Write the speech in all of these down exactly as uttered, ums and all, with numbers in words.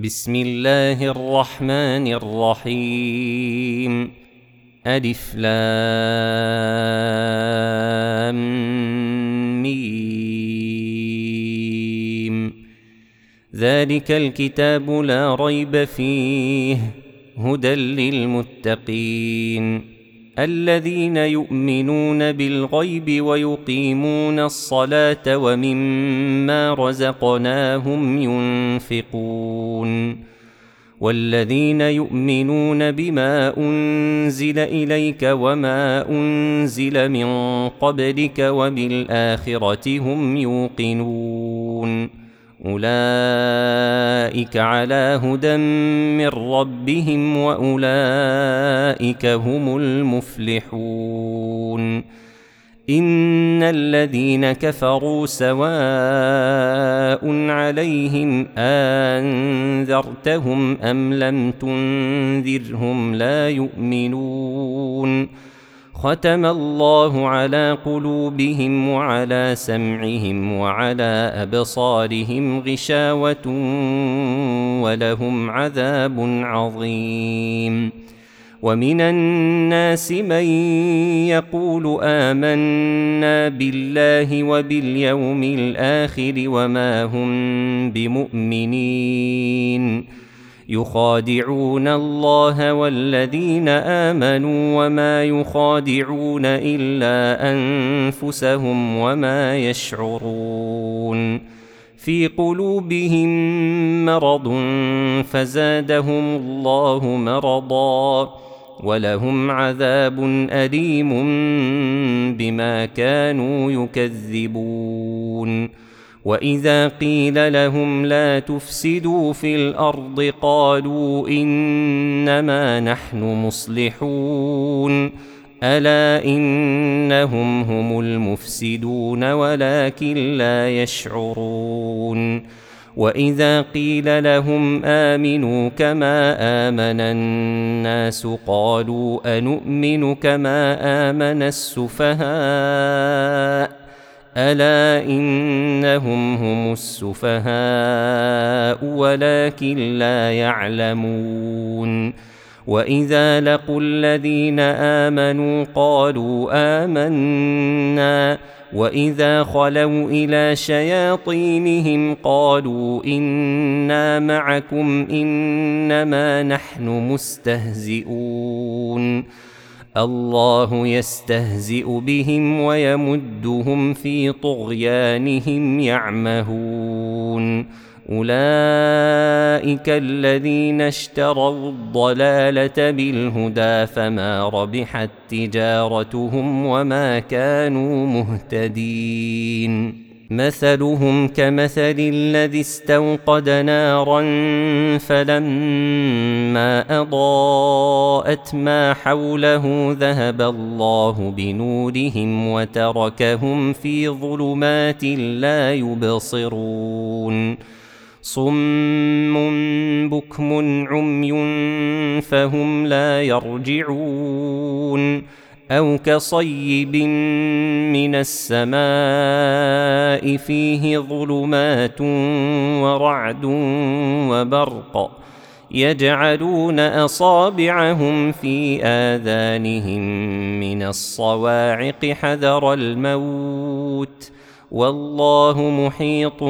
بسم الله الرحمن الرحيم. ألف لام ميم. ذلك الكتاب لا ريب فيه هدى للمتقين الذين يؤمنون بالغيب ويقيمون الصلاة ومما رزقناهم ينفقون والذين يؤمنون بما أنزل إليك وما أنزل من قبلك وبالآخرة هم يوقنون أولئك على هدى من ربهم وأولئك هم المفلحون. إن الذين كفروا سواء عليهم أنذرتهم أم لم تنذرهم لا يؤمنون. ختم الله على قلوبهم وعلى سمعهم وعلى أبصارهم غشاوة ولهم عذاب عظيم. ومن الناس من يقول آمنا بالله وباليوم الآخر وما هم بمؤمنين يخادعون الله والذين آمنوا وما يخادعون إلا أنفسهم وما يشعرون. في قلوبهم مرض فزادهم الله مرضا ولهم عذاب أليم بما كانوا يكذبون. وإذا قيل لهم لا تفسدوا في الأرض قالوا إنما نحن مصلحون ألا إنهم هم المفسدون ولكن لا يشعرون. وإذا قيل لهم آمنوا كما آمن الناس قالوا أنؤمن كما آمن السفهاء ألا إنهم هم السفهاء ولكن لا يعلمون. وإذا لقوا الذين آمنوا قالوا آمنا وإذا خلوا إلى شياطينهم قالوا إنا معكم إنما نحن مستهزئون. الله يستهزئ بهم ويمدهم في طغيانهم يعمهون. أولئك الذين اشتروا الضلالة بالهدى فما ربحت تجارتهم وما كانوا مهتدين. مثلهم كمثل الذي استوقد نارا فلما أضاءت ما حوله ذهب الله بنورهم وتركهم في ظلمات لا يبصرون. صم بكم عمي فهم لا يرجعون. أو كصيب من السماء فيه ظلمات ورعد وبرق يجعلون أصابعهم في آذانهم من الصواعق حذر الموت والله محيط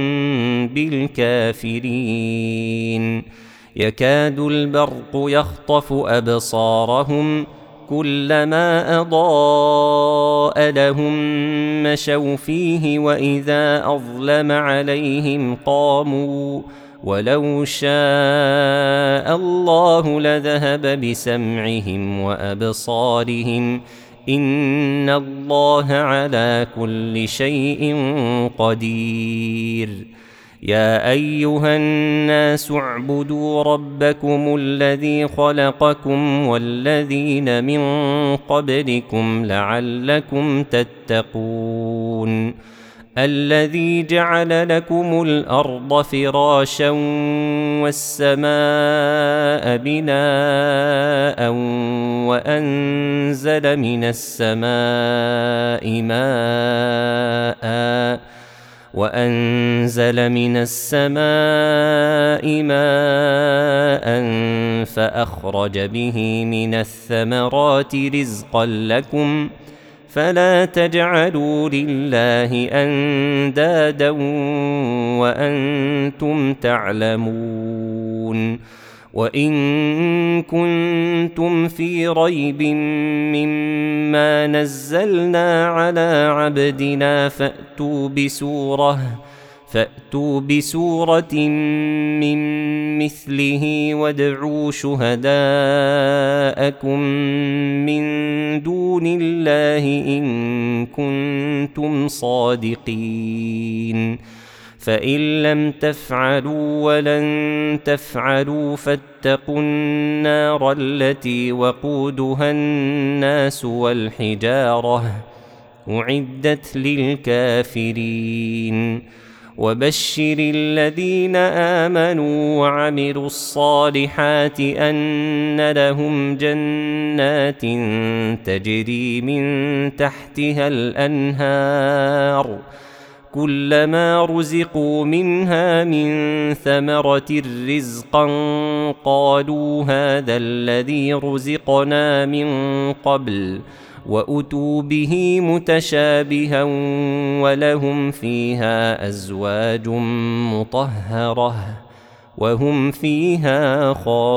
بالكافرين. يكاد البرق يخطف أبصارهم كلما أضاء لهم مشوا فيه وإذا أظلم عليهم قاموا ولو شاء الله لذهب بسمعهم وأبصارهم إن الله على كل شيء قدير. يا أيها الناس اعبدوا ربكم الذي خلقكم والذين من قبلكم لعلكم تتقون. الذي جعل لكم الأرض فراشا والسماء بناء وأنزل من السماء ماء وأنزل من السماء ماء فأخرج به من الثمرات رزقا لكم فلا تجعلوا لله أندادا وأنتم تعلمون وإن كنتم في ريب مما نزلنا على عبدنا فأتوا بسورة فأتوا بسورة من مثله وادعوا شهداءكم من دون الله إن كنتم صادقين فإن لم تفعلوا ولن تفعلوا فاتقوا النار التي وقودها الناس والحجارة أعدت للكافرين وبشر الذين آمنوا وعملوا الصالحات أن لهم جنات تجري من تحتها الأنهار كلما رزقوا منها من ثمرة رزقا قالوا هذا الذي رزقنا من قبل وأتوا به متشابها ولهم فيها أزواج مطهرة وهم فيها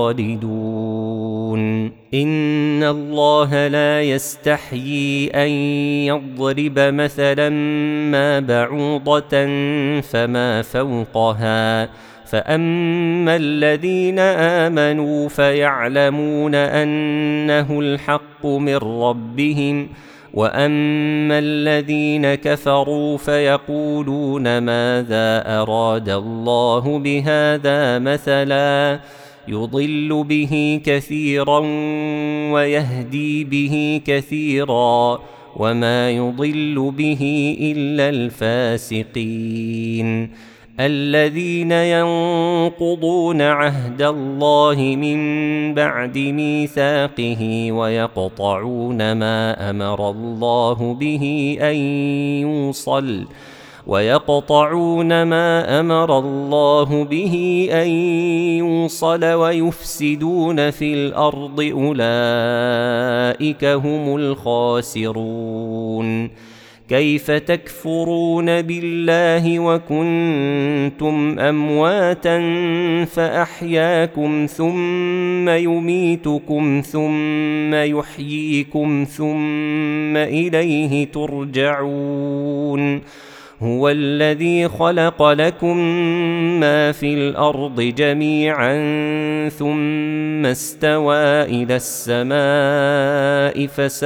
خالدون إن الله لا يستحيي أن يضرب مثلا ما بعوضة فما فوقها فأما الذين آمنوا فيعلمون أنه الحق من ربهم وأما الذين كفروا فيقولون ماذا أراد الله بهذا مثلا يضل به كثيرا ويهدي به كثيرا وما يضل به إلا الفاسقين الذين ينقضون عهد الله من بعد ميثاقه ويقطعون ما أمر الله به أن يوصل ويقطعون ما أمر الله به أن يوصل ويفسدون في الأرض أولئك هم الخاسرون كيف تكفرون بالله وكنتم أمواتا فأحياكم ثم يميتكم ثم يحييكم ثم إليه ترجعون هو الذي خلق لكم ما في الأرض جميعا ثم استوى إلى السماء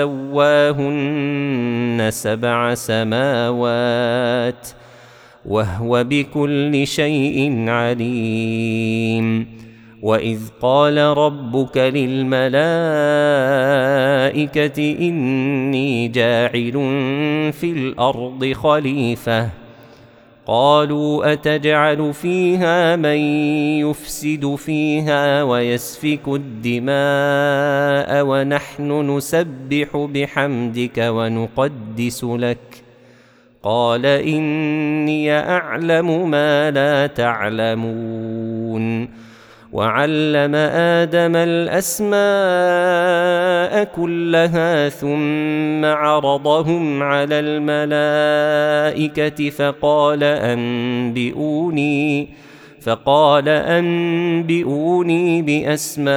فسواهن سبع سماوات وهو بكل شيء عليم وإذ قال ربك للملائكة إني جاعل في الأرض خليفة قالوا أتجعل فيها من يفسد فيها ويسفك الدماء ونحن نسبح بحمدك ونقدس لك قال إني أعلم ما لا تعلمون وعلم آدم الأسماء كلها ثم عرضهم على الملائكة فقال أنبئوني فقال أنبئوني بأسماء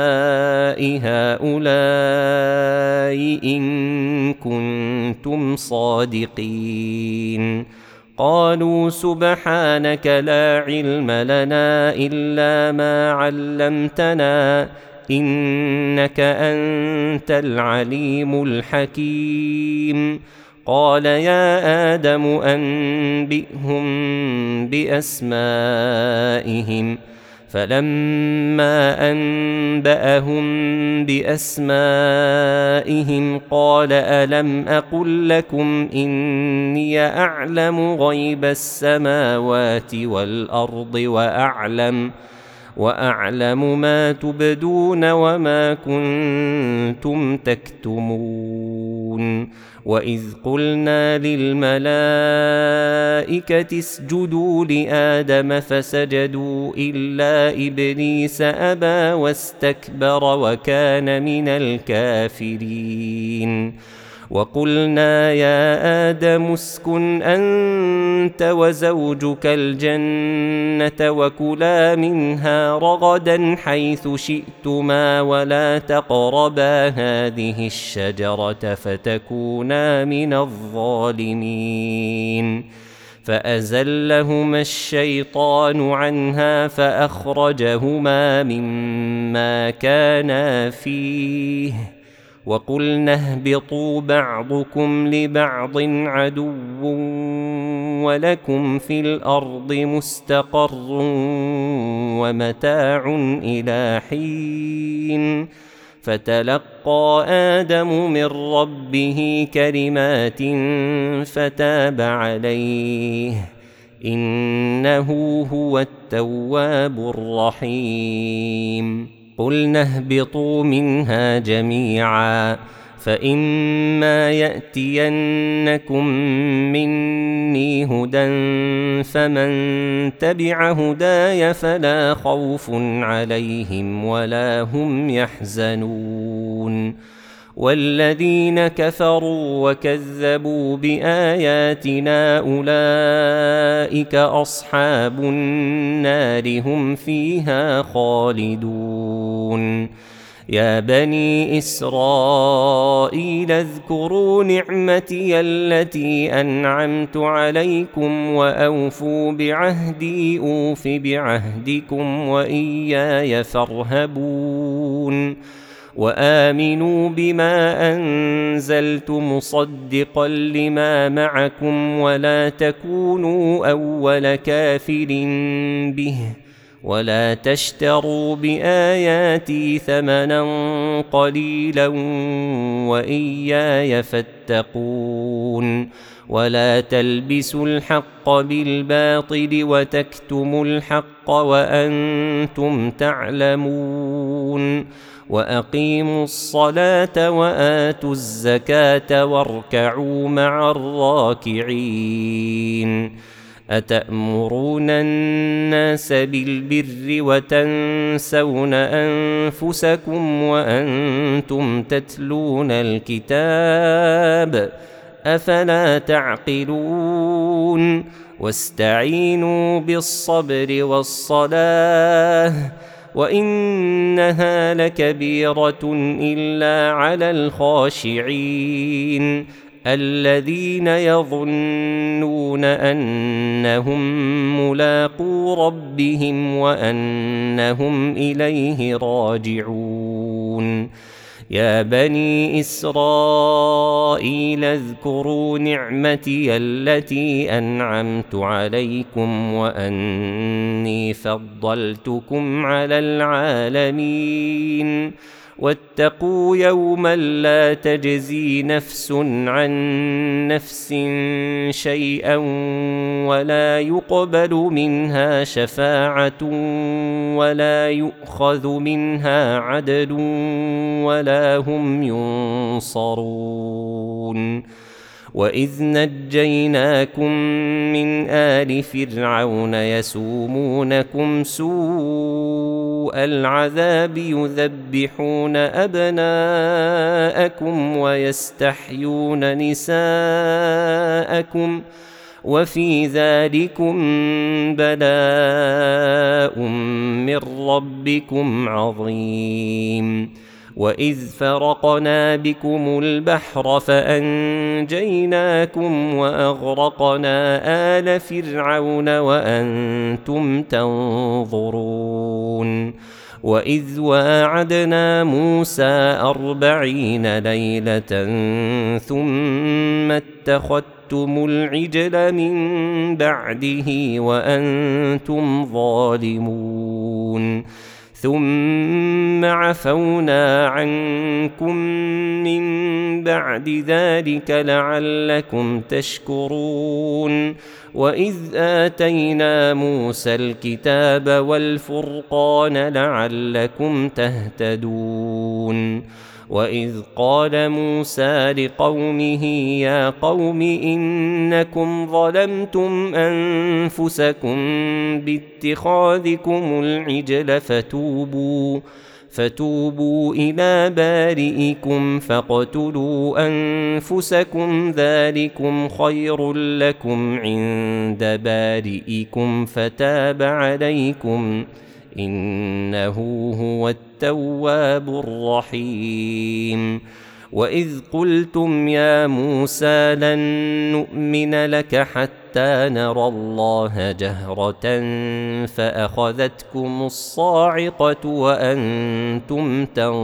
هؤلاء إن كنتم صادقين قالوا سبحانك لا علم لنا إلا ما علمتنا إنك أنت العليم الحكيم قال يا آدم أنبئهم بأسمائهم فلما أنبأهم بأسمائهم قال ألم أقل لكم إني أعلم غيب السماوات والأرض وأعلم وأعلم ما تبدون وما كنتم تكتمون وإذ قلنا للملائكة اسجدوا لآدم فسجدوا إلا إبليس أبى واستكبر وكان من الكافرين وقلنا يا آدم اسكن أنت وزوجك الجنة وكلا منها رغدا حيث شئتما ولا تقربا هذه الشجرة فتكونا من الظالمين فأزلهما الشيطان عنها فأخرجهما مما كانا فيه وقلنا اهبطوا بعضكم لبعض عدو ولكم في الأرض مستقر ومتاع إلى حين فتلقى آدم من ربه كلمات فتاب عليه إنه هو التواب الرحيم قلنا اهبطوا منها جميعا فإما يأتينكم مني هدى فمن تبع هداي فلا خوف عليهم ولا هم يحزنون والذين كفروا وكذبوا بآياتنا أولئك أصحاب النار هم فيها خالدون يا بني إسرائيل اذكروا نعمتي التي أنعمت عليكم وأوفوا بعهدي أوف بعهدكم وإياي فارهبون وآمنوا بما أنزلت مصدقا لما معكم ولا تكونوا أول كافر به ولا تشتروا بآياتي ثمنا قليلا وإياي فاتقون ولا تلبسوا الحق بالباطل وتكتموا الحق وأنتم تعلمون وأقيموا الصلاة وآتوا الزكاة واركعوا مع الراكعين أتأمرون الناس بالبر وتنسون أنفسكم وأنتم تتلون الكتاب أفلا تعقلون واستعينوا بالصبر والصلاة وإنها لكبيرة إلا على الخاشعين الذين يظنون أنهم ملاقو ربهم وأنهم إليه راجعون يا بني إسرائيل اذكروا نعمتي التي أنعمت عليكم وأني فضلتكم على العالمين واتقوا يوما لا تجزي نفس عن نفس شيئا ولا يقبل منها شفاعة ولا يؤخذ منها عدل ولا هم ينصرون وإذ نجيناكم من آل فرعون يسومونكم سوء العذاب يذبحون أبناءكم ويستحيون نساءكم وفي ذلكم بلاء من ربكم عظيم وإذ فرقنا بكم البحر فأنجيناكم وأغرقنا آل فرعون وأنتم تنظرون وإذ واعدنا موسى أربعين ليلة ثم اتخذتم العجل من بعده وأنتم ظالمون ثم عفونا عنكم من بعد ذلك لعلكم تشكرون وإذ آتينا موسى الكتاب والفرقان لعلكم تهتدون وإذ قال موسى لقومه يا قوم إنكم ظلمتم أنفسكم باتخاذكم العجل فتوبوا فتوبوا إلى بارئكم فاقتلوا أنفسكم ذلكم خير لكم عند بارئكم فتاب عليكم إنه هو التواب الرحيم وإذ قلتم يا موسى لن نؤمن لك حتى نرى الله جهرة فأخذتكم الصاعقة وأنتم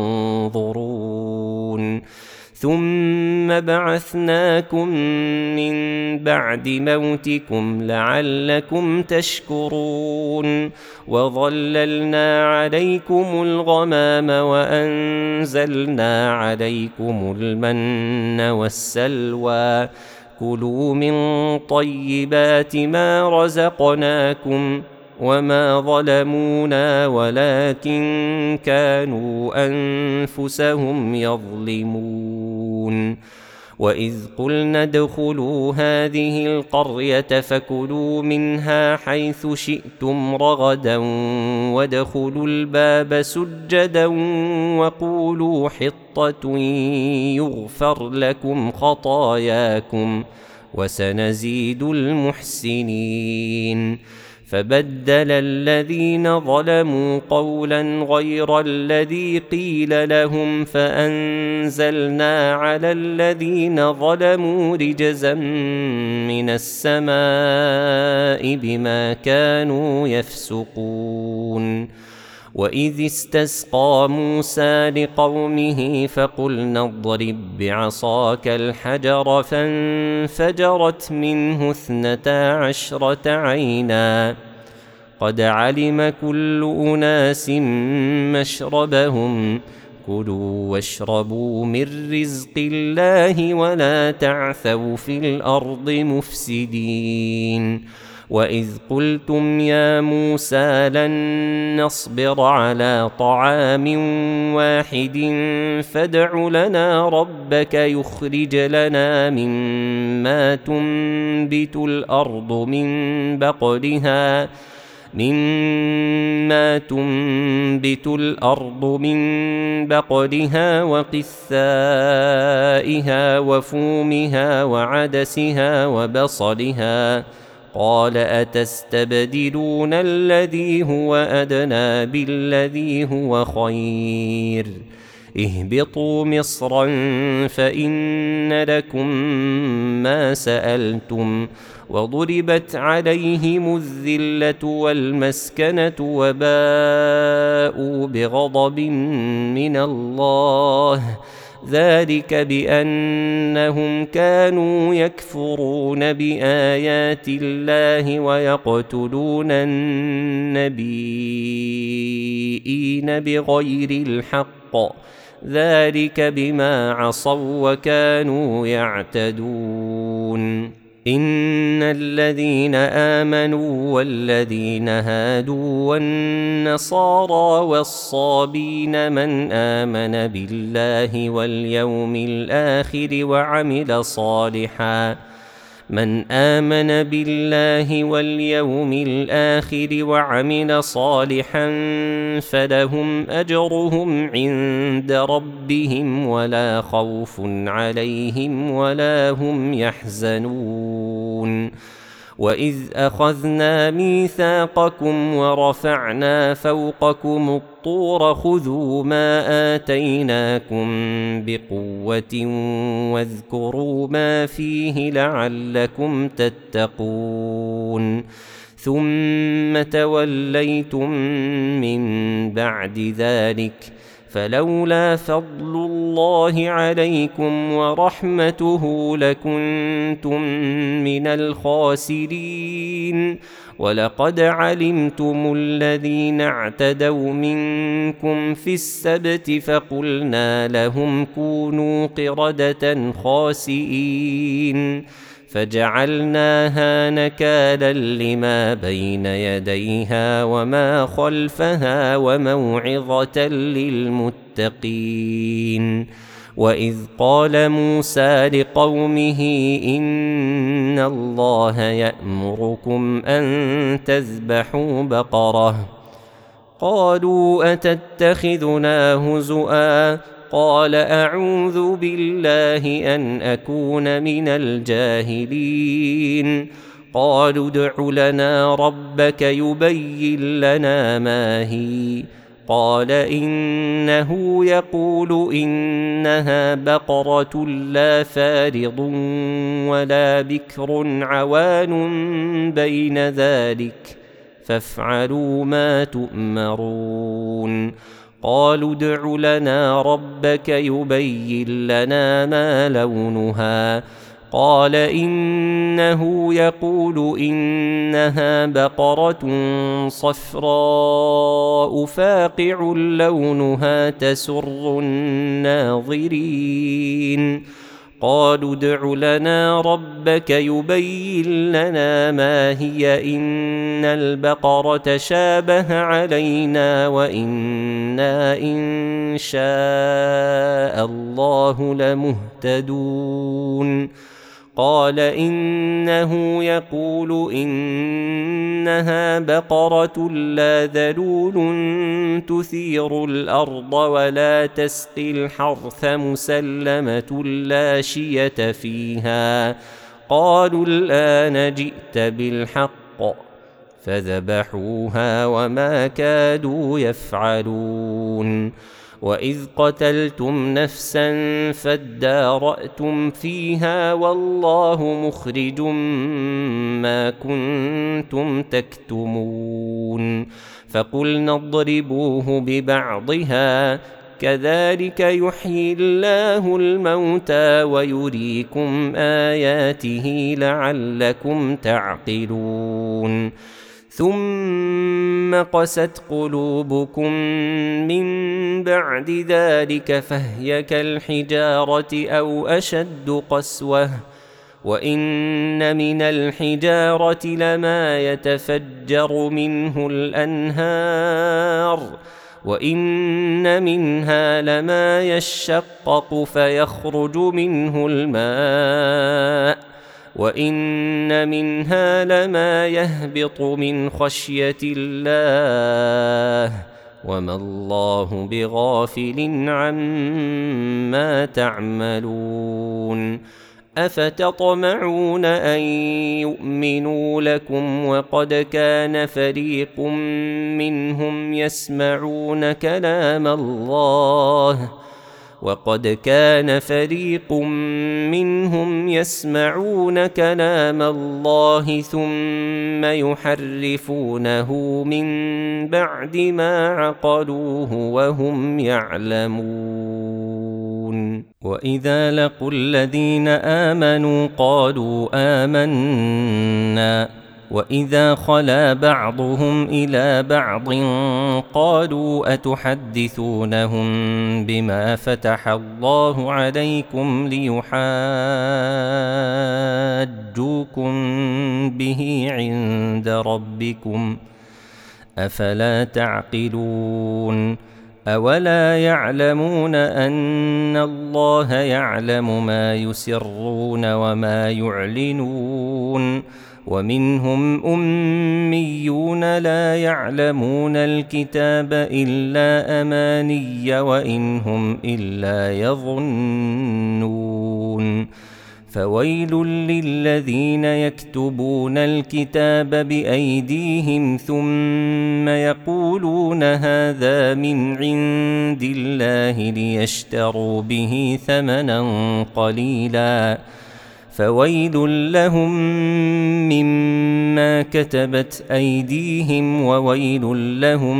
تنظرون ثم بعثناكم من بعد موتكم لعلكم تشكرون وظللنا عليكم الغمام وأنزلنا عليكم المن والسلوى كلوا من طيبات ما رزقناكم وما ظلمونا ولكن كانوا أنفسهم يظلمون وإذ قلنا ادخلوا هذه القرية فكلوا منها حيث شئتم رغدا وادخلوا الباب سجدا وقولوا حطة يغفر لكم خطاياكم وسنزيد المحسنين فبدل الذين ظلموا قولا غير الذي قيل لهم فأنزلنا على الذين ظلموا رجزا من السماء بما كانوا يفسقون وإذ استسقى موسى لقومه فقلنا اضرب بعصاك الحجر فانفجرت منه اثنتا عشرة عينا قد علم كل أناس مشربهم كلوا واشربوا من رزق الله ولا تعثوا في الأرض مفسدين وإذ قلتم يا موسى لن نصبر على طعام واحد فادع لنا ربك يخرج لنا مما تنبت الأرض من بقلها مما تنبت الأرض من بقلها وقثائها وفومها وعدسها وبصلها قال أتستبدلون الذي هو أدنى بالذي هو خير اهبطوا مصرا فإن لكم ما سألتم وضربت عليهم الذلة والمسكنة وباءوا بغضب من الله ذلك بأنهم كانوا يكفرون بآيات الله ويقتلون النبيين بغير الحق ذلك بما عصوا وكانوا يعتدون إن الذين آمنوا والذين هادوا والنصارى والصابين من آمن بالله واليوم الآخر وعمل صالحا من آمن بالله واليوم الآخر وعمل صالحا فلهم أجرهم عند ربهم ولا خوف عليهم ولا هم يحزنون وإذ أخذنا ميثاقكم ورفعنا فوقكم الطور خذوا ما آتيناكم بقوة واذكروا ما فيه لعلكم تتقون ثم توليتم من بعد ذلك فلولا فضل الله عليكم ورحمته لكنتم من الخاسرين ولقد علمتم الذين اعتدوا منكم في السبت فقلنا لهم كونوا قردة خاسئين فجعلناها نكالا لما بين يديها وما خلفها وموعظة للمتقين. وإذ قال موسى لقومه إن الله يأمركم أن تذبحوا بقرة قالوا أتتخذنا هزؤا قال أعوذ بالله أن أكون من الجاهلين. قالوا ادع لنا ربك يبين لنا ما هي قال إنه يقول إنها بقرة لا فارض ولا بكر عوان بين ذلك فافعلوا ما تؤمرون. قالوا ادع لنا ربك يبين لنا ما لونها قال إنه يقول إنها بقرة صفراء فاقع لونها تسر الناظرين. قالوا ادع لنا ربك يبين لنا ما هي إن البقرة شابه علينا وإنا إن شاء الله لمهتدون. قال إنه يقول إنها بقرة لا ذلول تثير الأرض ولا تسقي الحرث مسلمة لا شية فيها. قالوا الآن جئت بالحق فذبحوها وما كادوا يفعلون. وإذ قتلتم نفسا فادارأتم فيها والله مخرج ما كنتم تكتمون. فقلنا اضربوه ببعضها كذلك يحيي الله الموتى ويريكم آياته لعلكم تعقلون. ثم قست قلوبكم من بعد ذلك فهي كالحجارة أو أشد قسوة وإن من الحجارة لما يتفجر منه الأنهار وإن منها لما يشقق فيخرج منه الماء وإن منها لما يهبط من خشية الله وما الله بغافل عما تعملون. أفتطمعون أن يؤمنوا لكم وقد كان فريق منهم يسمعون كلام الله وقد كان فريق منهم يسمعون كلام الله ثم يحرفونه من بعد ما عقلوه وهم يعلمون. وإذا لقوا الذين آمنوا قالوا آمنا وإذا خلا بعضهم إلى بعض قالوا أتحدثونهم بما فتح الله عليكم ليحاجوكم به عند ربكم أفلا تعقلون. أولا يعلمون أن الله يعلم ما يسرون وما يعلنون ومنهم أميون لا يعلمون الكتاب إلا أماني وإن هم إلا يظنون. فويل للذين يكتبون الكتاب بأيديهم ثم يقولون هذا من عند الله ليشتروا به ثمنا قليلا فويل لهم مما كتبت أيديهم وويل لهم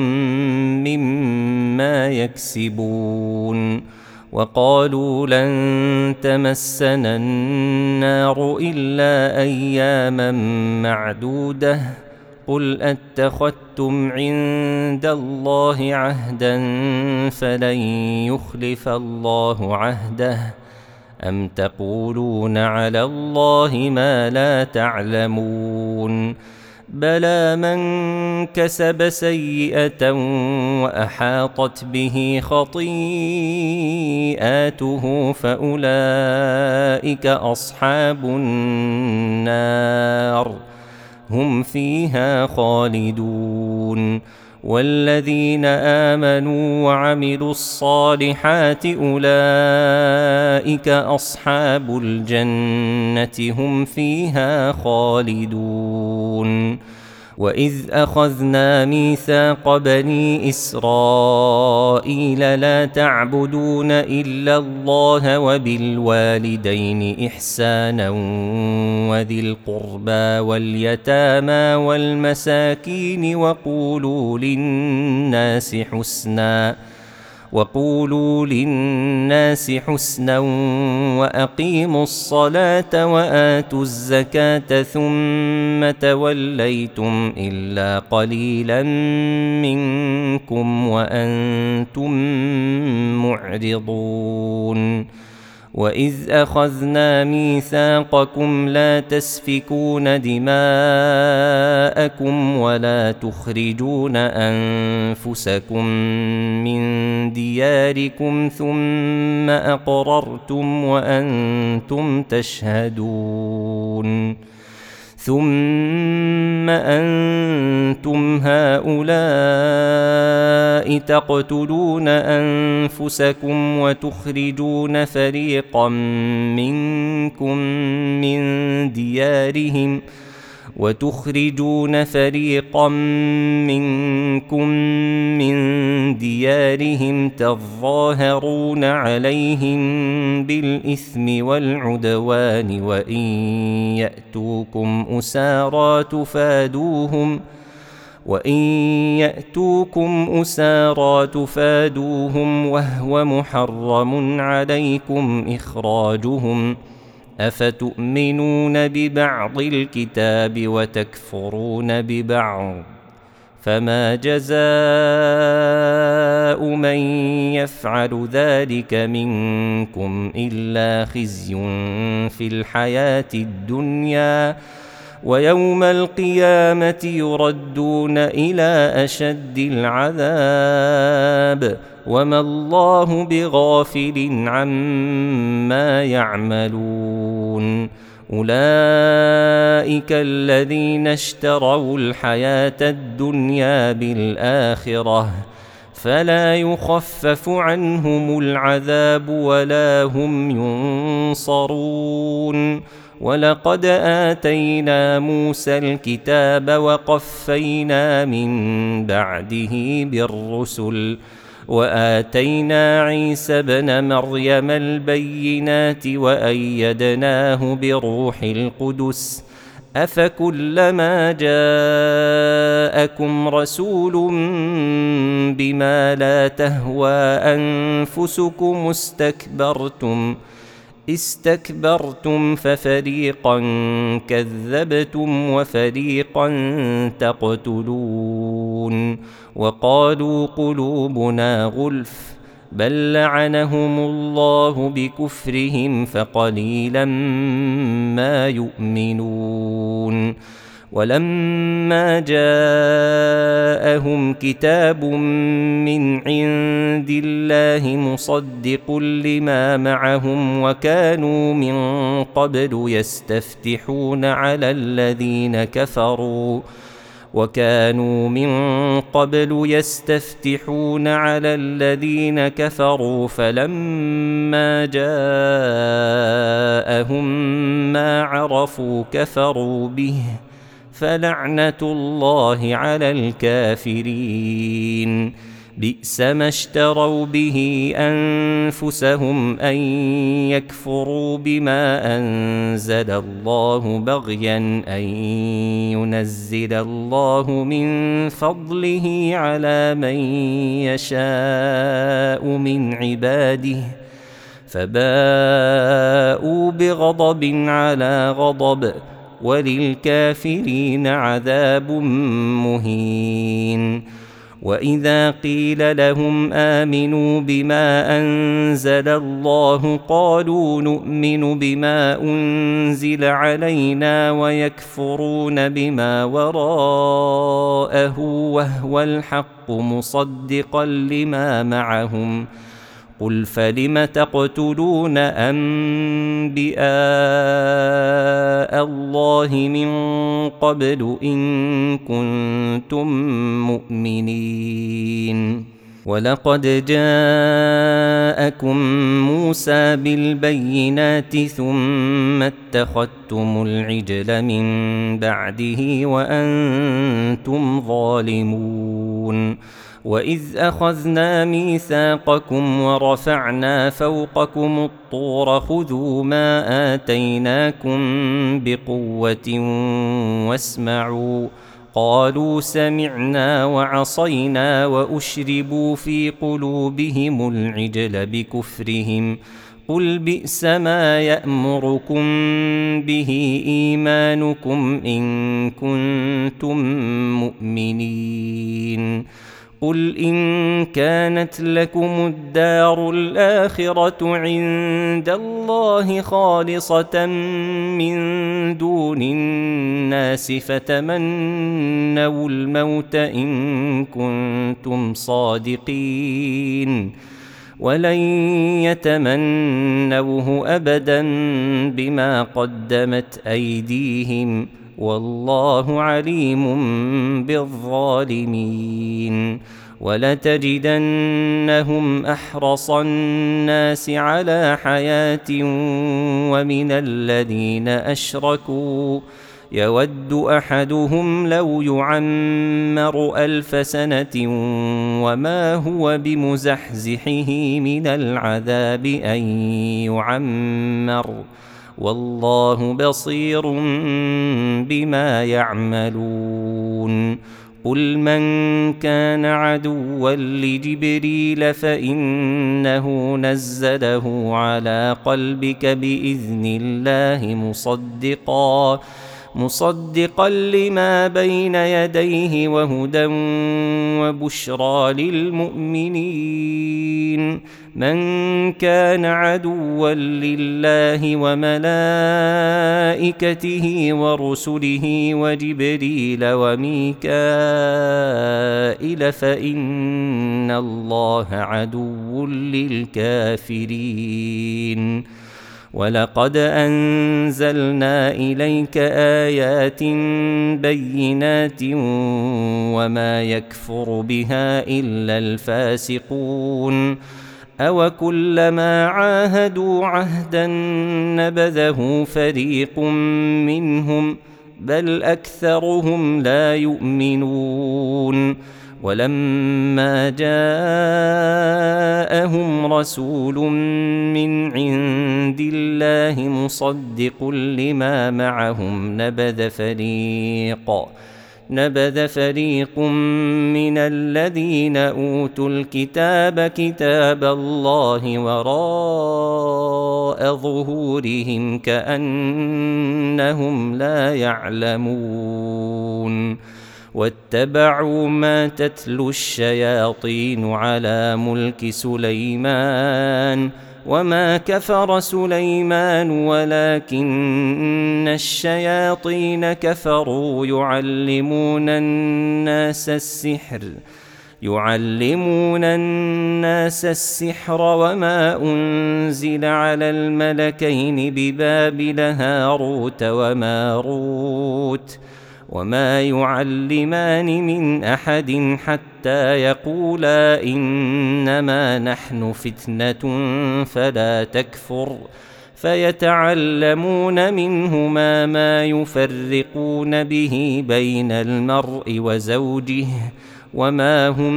مما يكسبون. وقالوا لن تمسنا النار إلا أياما معدودة قل أتخذتم عند الله عهدا فلن يخلف الله عهده أم تقولون على الله ما لا تعلمون بلى من كسب سيئة وأحاطت به خطيئاته فأولئك أصحاب النار هم فيها خالدون والذين آمنوا وعملوا الصالحات أولئك أصحاب الجنة هم فيها خالدون وإذ أخذنا ميثاق بني إسرائيل لا تعبدون إلا الله وبالوالدين إحسانا وذي القربى واليتامى والمساكين وقولوا للناس حسنا وقولوا للناس حسنا وأقيموا الصلاة وآتوا الزكاة ثم توليتم إلا قليلا منكم وأنتم معرضون وإذ أخذنا ميثاقكم لا تسفكون دماءكم ولا تخرجون أنفسكم من دياركم ثم أقررتم وأنتم تشهدون ثم أنتم هؤلاء تقتلون أنفسكم وتخرجون فريقا منكم من ديارهم وتخرجون فريقا منكم من ديارهم تظاهرون عليهم بالإثم والعدوان وإن يأتوكم أسارى تفادوهم وإن يأتوكم أسارى تفادوهم وهو محرم عليكم إخراجهم أفتؤمنون ببعض الكتاب وتكفرون ببعض فما جزاء من يفعل ذلك منكم إلا خزي في الحياة الدنيا ويوم القيامة يردون إلى أشد العذاب وما الله بغافل عما يعملون أولئك الذين اشتروا الحياة الدنيا بالآخرة فلا يخفف عنهم العذاب ولا هم ينصرون ولقد آتينا موسى الكتاب وقفينا من بعده بالرسل وآتينا عيسى ابن مريم البينات وأيدناه بروح القدس أفكلما جاءكم رسول بما لا تهوى أنفسكم استكبرتم استكبرتم ففريقا كذبتم وفريقا تقتلون وقالوا قلوبنا غلف بل لعنهم الله بكفرهم فقليلا ما يؤمنون ولما جاءهم كتاب من عند الله مصدق لما معهم وكانوا من قبل يستفتحون على الذين كفروا وكانوا من قبل يستفتحون على الذين كفروا فلما جاءهم ما عرفوا كفروا به فلعنة الله على الكافرين بئس ما اشتروا به أنفسهم أن يكفروا بما أنزل الله بغيا أن ينزل الله من فضله على من يشاء من عباده فباءوا بغضب على غضب وللكافرين عذاب مهين وإذا قيل لهم آمنوا بما أنزل الله قالوا نؤمن بما أنزل علينا ويكفرون بما وراءه وهو الحق مصدقا لما معهم قل فلم تقتلون أنبياء الله من قبل إن كنتم مؤمنين ولقد جاءكم موسى بالبينات ثم اتخذتم العجل من بعده وأنتم ظالمون وإذ أخذنا ميثاقكم ورفعنا فوقكم الطور خذوا ما آتيناكم بقوة واسمعوا قالوا سمعنا وعصينا وأشربوا في قلوبهم العجل بكفرهم قل بئس ما يأمركم به إيمانكم إن كنتم مؤمنين قل إن كانت لكم الدار الآخرة عند الله خالصة من دون الناس فتمنوا الموت إن كنتم صادقين ولن يتمنوه أبدا بما قدمت أيديهم والله عليم بالظالمين ولتجدنهم أحرص الناس على حياة ومن الذين أشركوا يود أحدهم لو يعمر ألف سنة وما هو بمزحزحه من العذاب أن يعمر والله بصير بما يعملون قل من كان عدوا لجبريل فإنه نزله على قلبك بإذن الله مصدقا مصدقا لما بين يديه وهدى وبشرى للمؤمنين من كان عدوا لله وملائكته ورسله وجبريل وميكائيل فإن الله عدو للكافرين ولقد أنزلنا إليك آيات بينات وما يكفر بها إلا الفاسقون أوكلما عاهدوا عهدا نبذه فريق منهم بل أكثرهم لا يؤمنون ولما جاءهم رسول من عند الله مصدق لما معهم نبذ فريق نبذ فريق من الذين أوتوا الكتاب كتاب الله وراء ظهورهم كأنهم لا يعلمون واتبعوا ما تتلو الشياطين على ملك سليمان وما كفر سليمان ولكن الشياطين كفروا يعلمون الناس السحر يعلمون الناس السحر وما أنزل على الملكين ببابل هاروت وماروت وما يعلمان من أحد حتى يقولا إنما نحن فتنة فلا تكفر فيتعلمون منهما ما يفرقون به بين المرء وزوجه وما هم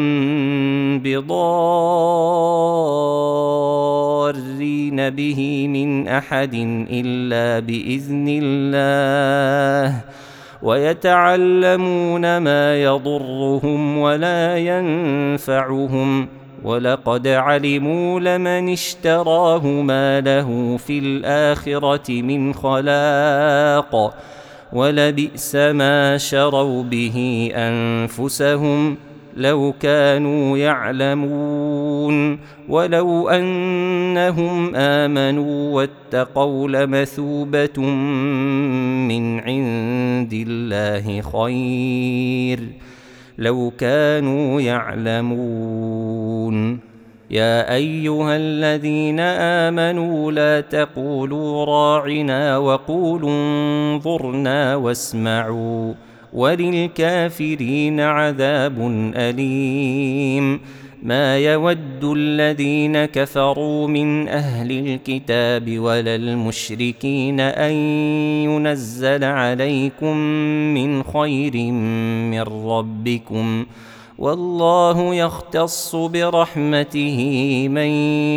بضارين به من أحد إلا بإذن الله ويتعلمون ما يضرهم ولا ينفعهم ولقد علموا لمن اشتراه ما له في الآخرة من خلاق ولبئس ما شروا به أنفسهم لو كانوا يعلمون ولو أنهم آمنوا واتقوا لمثوبة من عند الله خير لو كانوا يعلمون. يا أيها الذين آمنوا لا تقولوا راعنا وقولوا انظرنا واسمعوا وللكافرين عذاب أليم. ما يود الذين كفروا من أهل الكتاب ولا المشركين أن ينزل عليكم من خير من ربكم والله يختص برحمته من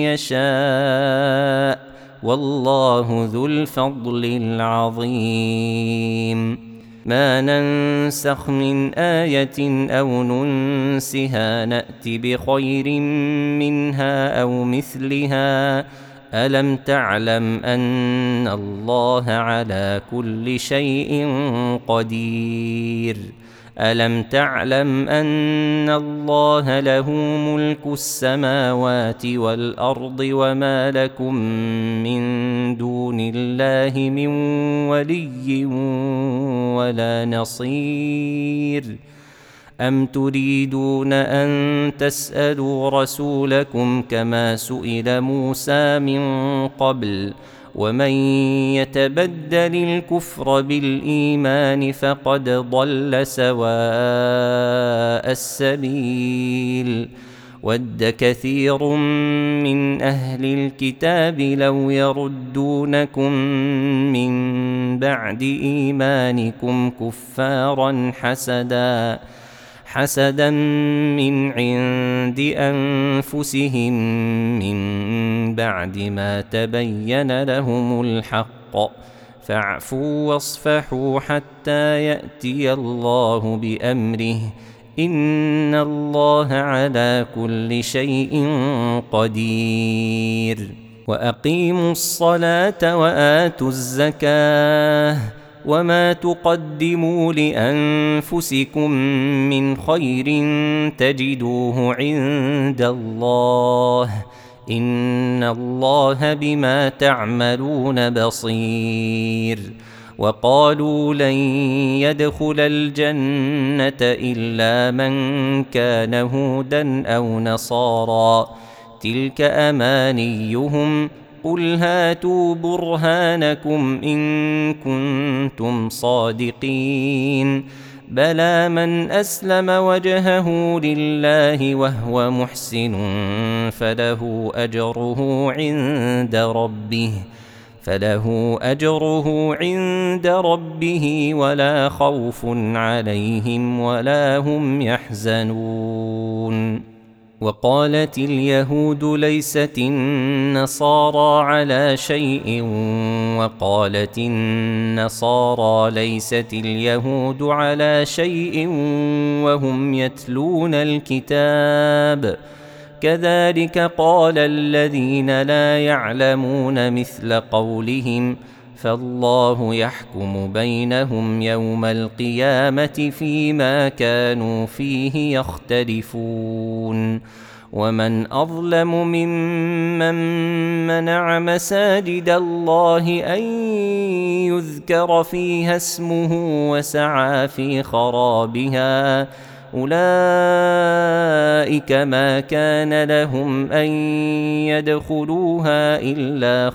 يشاء والله ذو الفضل العظيم. ما ننسخ من آية أو ننسها نأت بخير منها أو مثلها ألم تعلم أن الله على كل شيء قدير ألم تعلم أن الله له ملك السماوات والأرض وما لكم من دون الله من ولي ولا نصير. أم تريدون أن تسألوا رسولكم كما سئل موسى من قبل ومن يتبدل الكفر بالإيمان فقد ضل سواء السبيل. ود كثير من أهل الكتاب لو يردونكم من بعد إيمانكم كفارا حسدا حسدا من عند أنفسهم من بعد ما تبين لهم الحق فاعفوا واصفحوا حتى يأتي الله بأمره إن الله على كل شيء قدير. وأقيموا الصلاة وآتوا الزكاة وما تقدموا لأنفسكم من خير تجدوه عند الله إن الله بما تعملون بصير. وقالوا لن يدخل الجنة إلا من كان هودا أو نصارى تلك أمانيهم قل هاتوا برهانكم إن كنتم صادقين بلى من أسلم وجهه لله وهو محسن فله أجره عند ربه فله أجره عند ربه ولا خوف عليهم ولا هم يحزنون. وقالت اليهود ليست النصارى على شيء وقالت النصارى ليست اليهود على شيء وهم يتلون الكتاب كذلك قال الذين لا يعلمون مثل قولهم فالله يحكم بينهم يوم القيامة فيما كانوا فيه يختلفون. ومن أظلم ممن منع مساجد الله أن يذكر فيها اسمه وسعى في خرابها أولئك ما كان لهم أن يدخلوها إلا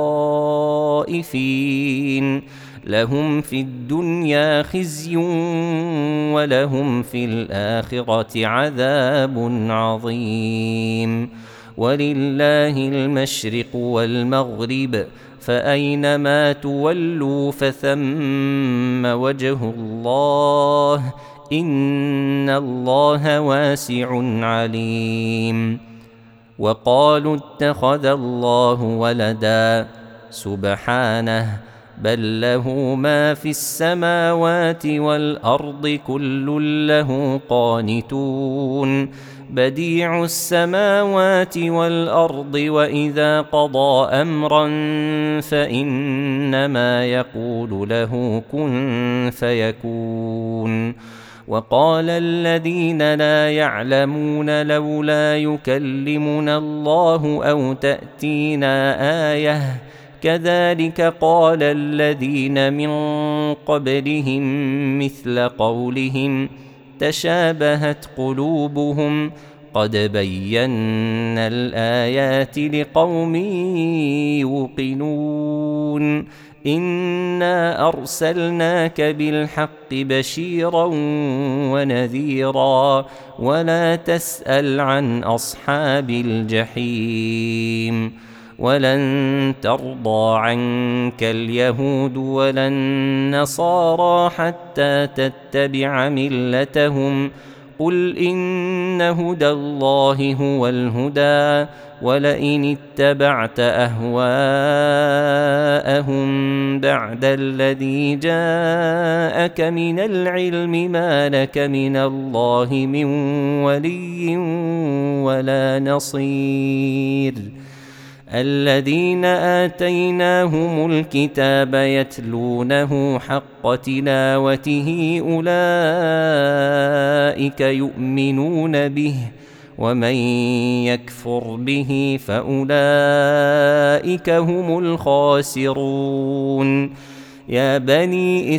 خائفين لهم في الدنيا خزي ولهم في الآخرة عذاب عظيم. ولله المشرق والمغرب فأينما تولوا فثم وجه الله إن الله واسع عليم. وقالوا اتخذ الله ولدا سبحانه بل له ما في السماوات والأرض كل له قانتون بديع السماوات والأرض وإذا قضى أمرا فإنما يقول له كن فيكون وقال الذين لا يعلمون لولا يكلمنا الله أو تأتينا آية كذلك قال الذين من قبلهم مثل قولهم تشابهت قلوبهم قد بينا الآيات لقوم يوقنون إنا أرسلناك بالحق بشيرا ونذيرا ولا تسأل عن أصحاب الجحيم ولن ترضى عنك اليهود ولا النصارى حتى تتبع ملتهم قل إن هدى الله هو الهدى ولئن اتبعت أهواءهم بعد الذي جاءك من العلم ما لك من الله من ولي ولا نصير الذين آتيناهم الكتاب يتلونه حق تلاوته أولئك يؤمنون به ومن يكفر به فأولئك هم الخاسرون يا بني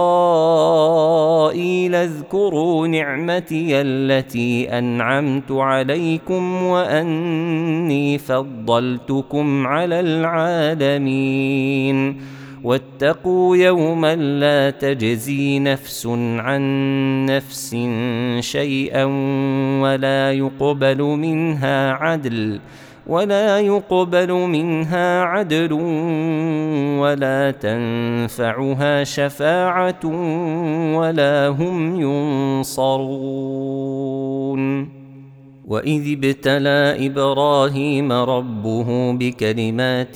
إسرائيل اذكروا نعمتي التي أنعمت عليكم وأني فضلتكم على العالمين واتقوا يوما لا تجزي نفس عن نفس شيئا ولا يقبل منها عدل ولا يقبل منها عدل ولا تنفعها شفاعة ولا هم ينصرون وإذ ابتلى إبراهيم ربه بكلمات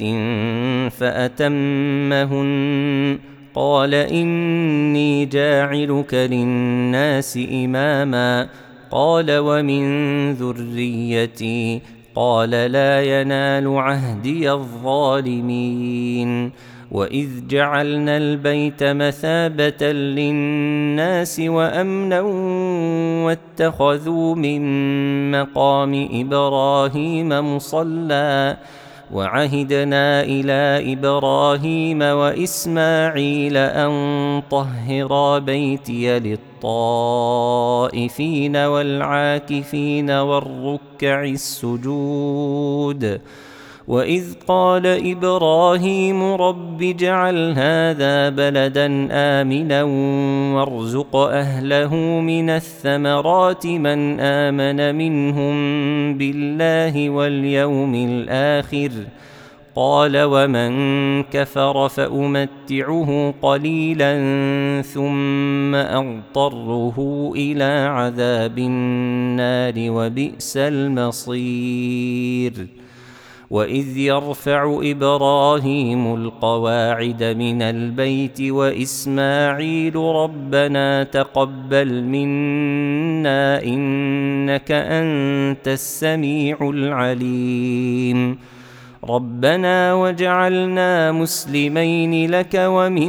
فأتمهن قال إني جاعلك للناس إماما قال ومن ذريتي قال لا ينال عهدي الظالمين وإذ جعلنا البيت مثابة للناس وأمنا واتخذوا من مقام إبراهيم مصلى وعهدنا إلى إبراهيم وإسماعيل أن طهرا بيتي للطائفين والعاكفين والركع السجود وإذ قال إبراهيم رب اجعل هذا بلدا آمنا وارزق أهله من الثمرات من آمن منهم بالله واليوم الآخر قال ومن كفر فأمتعه قليلا ثم أضطره إلى عذاب النار وبئس المصير وإذ يرفع إبراهيم القواعد من البيت وإسماعيل ربنا تقبل منا إنك أنت السميع العليم ربنا وجعلنا مسلمين لك ومن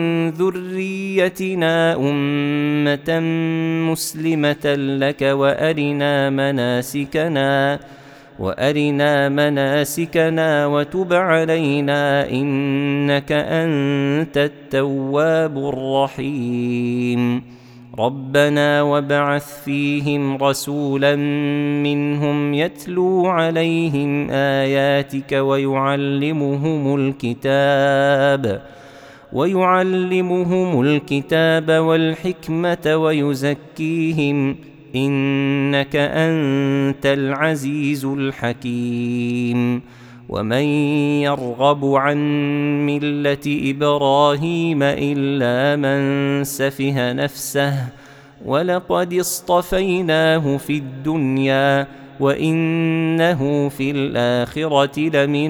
ذريتنا أمة مسلمة لك وأرنا مناسكنا وأرنا مناسكنا وتب علينا إنك أنت التواب الرحيم ربنا وابعث فيهم رسولا منهم يتلو عليهم آياتك ويعلمهم الكتاب ويعلمهم الكتاب والحكمة ويزكيهم إنك أنت العزيز الحكيم ومن يرغب عن ملة إبراهيم إلا من سفه نفسه ولقد اصطفيناه في الدنيا وإنه في الآخرة لمن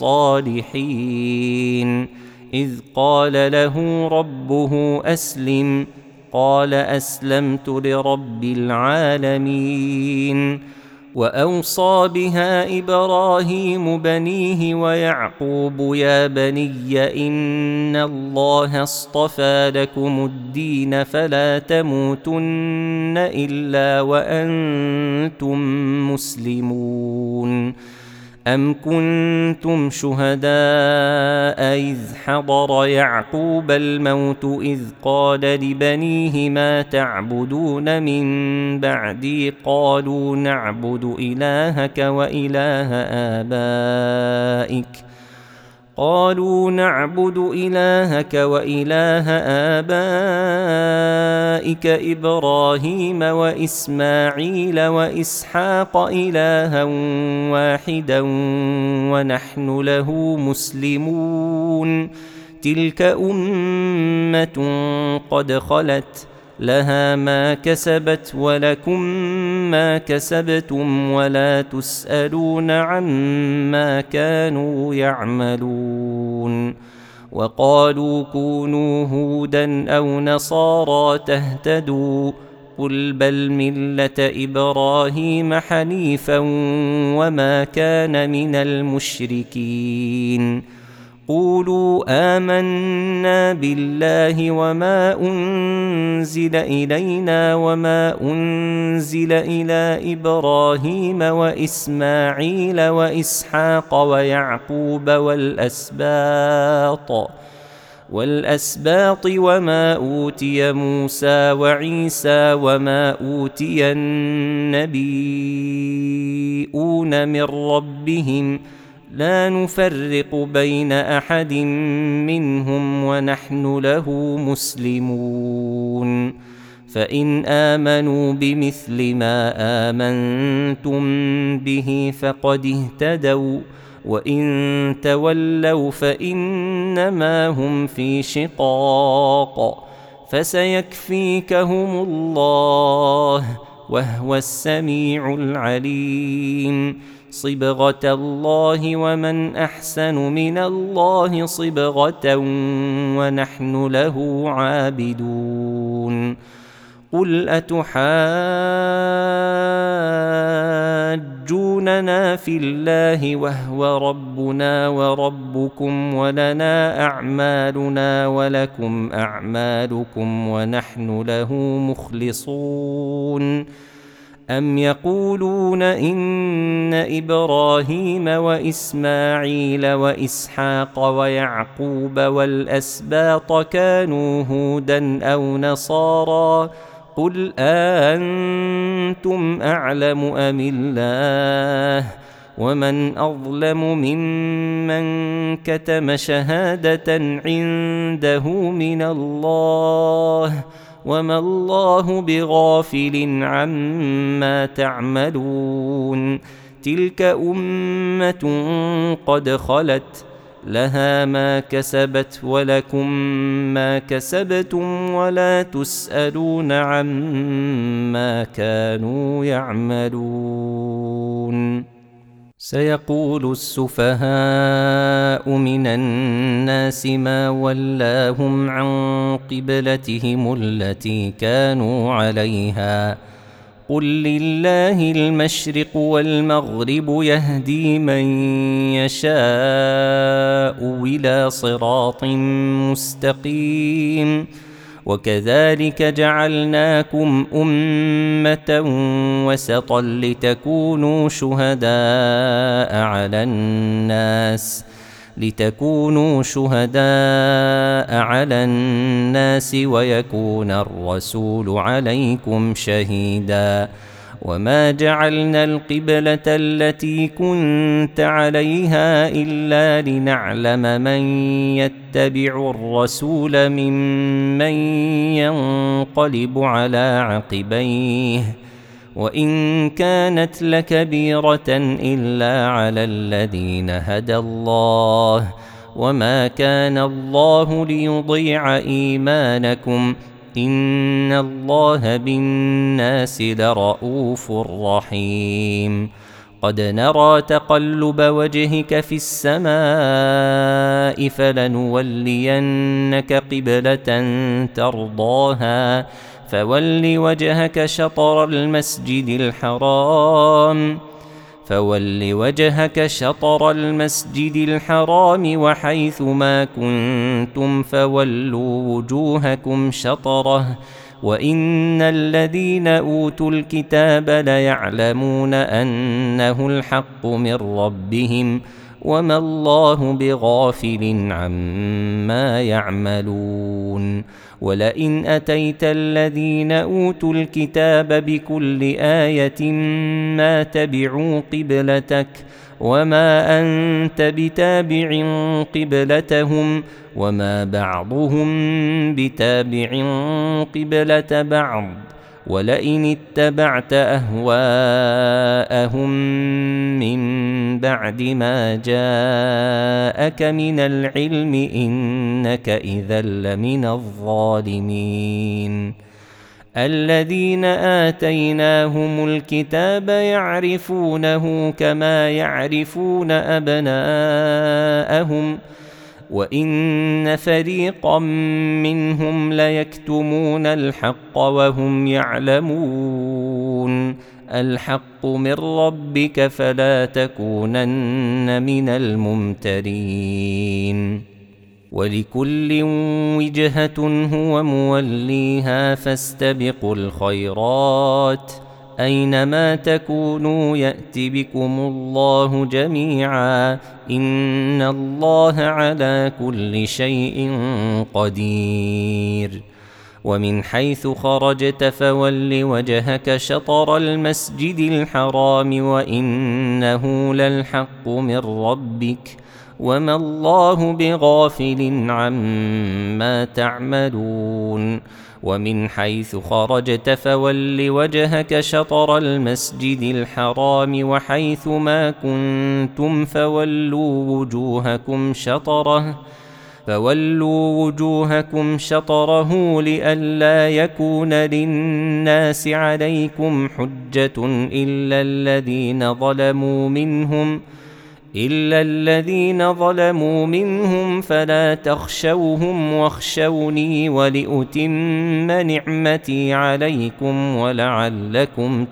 الصالحين إذ قال له ربه أسلم قال أسلمت لرب العالمين وأوصى بها إبراهيم بنيه ويعقوب يا بني إن الله اصطفى لكم الدين فلا تموتن إلا وأنتم مسلمون. أم كنتم شهداء إذ حضر يعقوب الموت إذ قال لبنيه ما تعبدون من بعدي قالوا نعبد إلهك وإله آبائك قالوا نعبد إلهك وإله آبائك إبراهيم وإسماعيل وإسحاق إلها واحدا ونحن له مسلمون. تلك أمة قد خلت لها ما كسبت ولكم ما كسبتم ولا تسألون عما كانوا يعملون. وقالوا كونوا هودا أو نصارى تهتدوا قل بل ملة إبراهيم حنيفا وما كان من المشركين. قولوا آمنا بالله وما أنزل إلينا وما أنزل إلى إبراهيم وإسماعيل وإسحاق ويعقوب والأسباط والأسباط وما أوتي موسى وعيسى وما أوتي النبيون من ربهم لا نفرق بين أحد منهم ونحن له مسلمون. فإن آمنوا بمثل ما آمنتم به فقد اهتدوا وإن تولوا فإنما هم في شقاق فسيكفيكهم الله وهو السميع العليم. صبغة الله ومن أحسن من الله صبغة ونحن له عابدون. قل أتحاجوننا في الله وهو ربنا وربكم ولنا أعمالنا ولكم أعمالكم ونحن له مخلصون. أم يقولون إن إبراهيم وإسماعيل وإسحاق ويعقوب والأسباط كانوا هودا أو نصارى قل أأنتم أعلم أم الله ومن أظلم ممن كتم شهادة عنده من الله وما الله بغافل عما تعملون. تلك أمة قد خلت لها ما كسبت ولكم ما كسبتم ولا تسألون عما كانوا يعملون. سيقول السفهاء من الناس ما ولاهم عن قبلتهم التي كانوا عليها قل لله المشرق والمغرب يهدي من يشاء إلى صراط مستقيم. وكذلك جعلناكم أمة وسطا لتكونوا شهداء على الناس لتكونوا شهداء على الناس ويكون الرسول عليكم شهيدا. وما جعلنا القبلة التي كنت عليها إلا لنعلم من يتبع الرسول ممن ينقلب على عقبيه وإن كانت لكبيرة إلا على الذين هدى الله وما كان الله ليضيع إيمانكم إن الله بالناس لرؤوف رحيم. قد نرى تقلب وجهك في السماء فلنولينك قبلة ترضاها فول وجهك شطر المسجد الحرام فول وجهك شطر المسجد الحرام وحيث ما كنتم فولوا وجوهكم شطره وإن الذين أوتوا الكتاب ليعلمون أنه الحق من ربهم وما الله بغافل عما يعملون ولئن أتيت الذين أوتوا الكتاب بكل آية ما تبعوا قبلتك وما أنت بتابع قبلتهم وما بعضهم بتابع قبلة بعض ولئن اتبعت أهواءهم من بعد ما جاءك من العلم إنك إذا لمن الظالمين الذين آتيناهم الكتاب يعرفونه كما يعرفون أبناءهم وإن فريقا منهم ليكتمون الحق وهم يعلمون الحق من ربك فلا تكونن من الممترين ولكل وجهة هو موليها فاستبقوا الخيرات أينما تكونوا يأت بكم الله جميعا إن الله على كل شيء قدير ومن حيث خرجت فول وجهك شطر المسجد الحرام وإنه للحق من ربك وما الله بغافل عما تعملون ومن حيث خرجت فول وجهك شطر المسجد الحرام وحيث ما كنتم فولوا وجوهكم شطره فولوا وجوهكم شطره لئلا يكون للناس عليكم حجة إلا الذين ظلموا منهم إلا الذين ظلموا منهم فلا تخشوهم واخشوني ولأتم نعمتي عليكم ولعلكم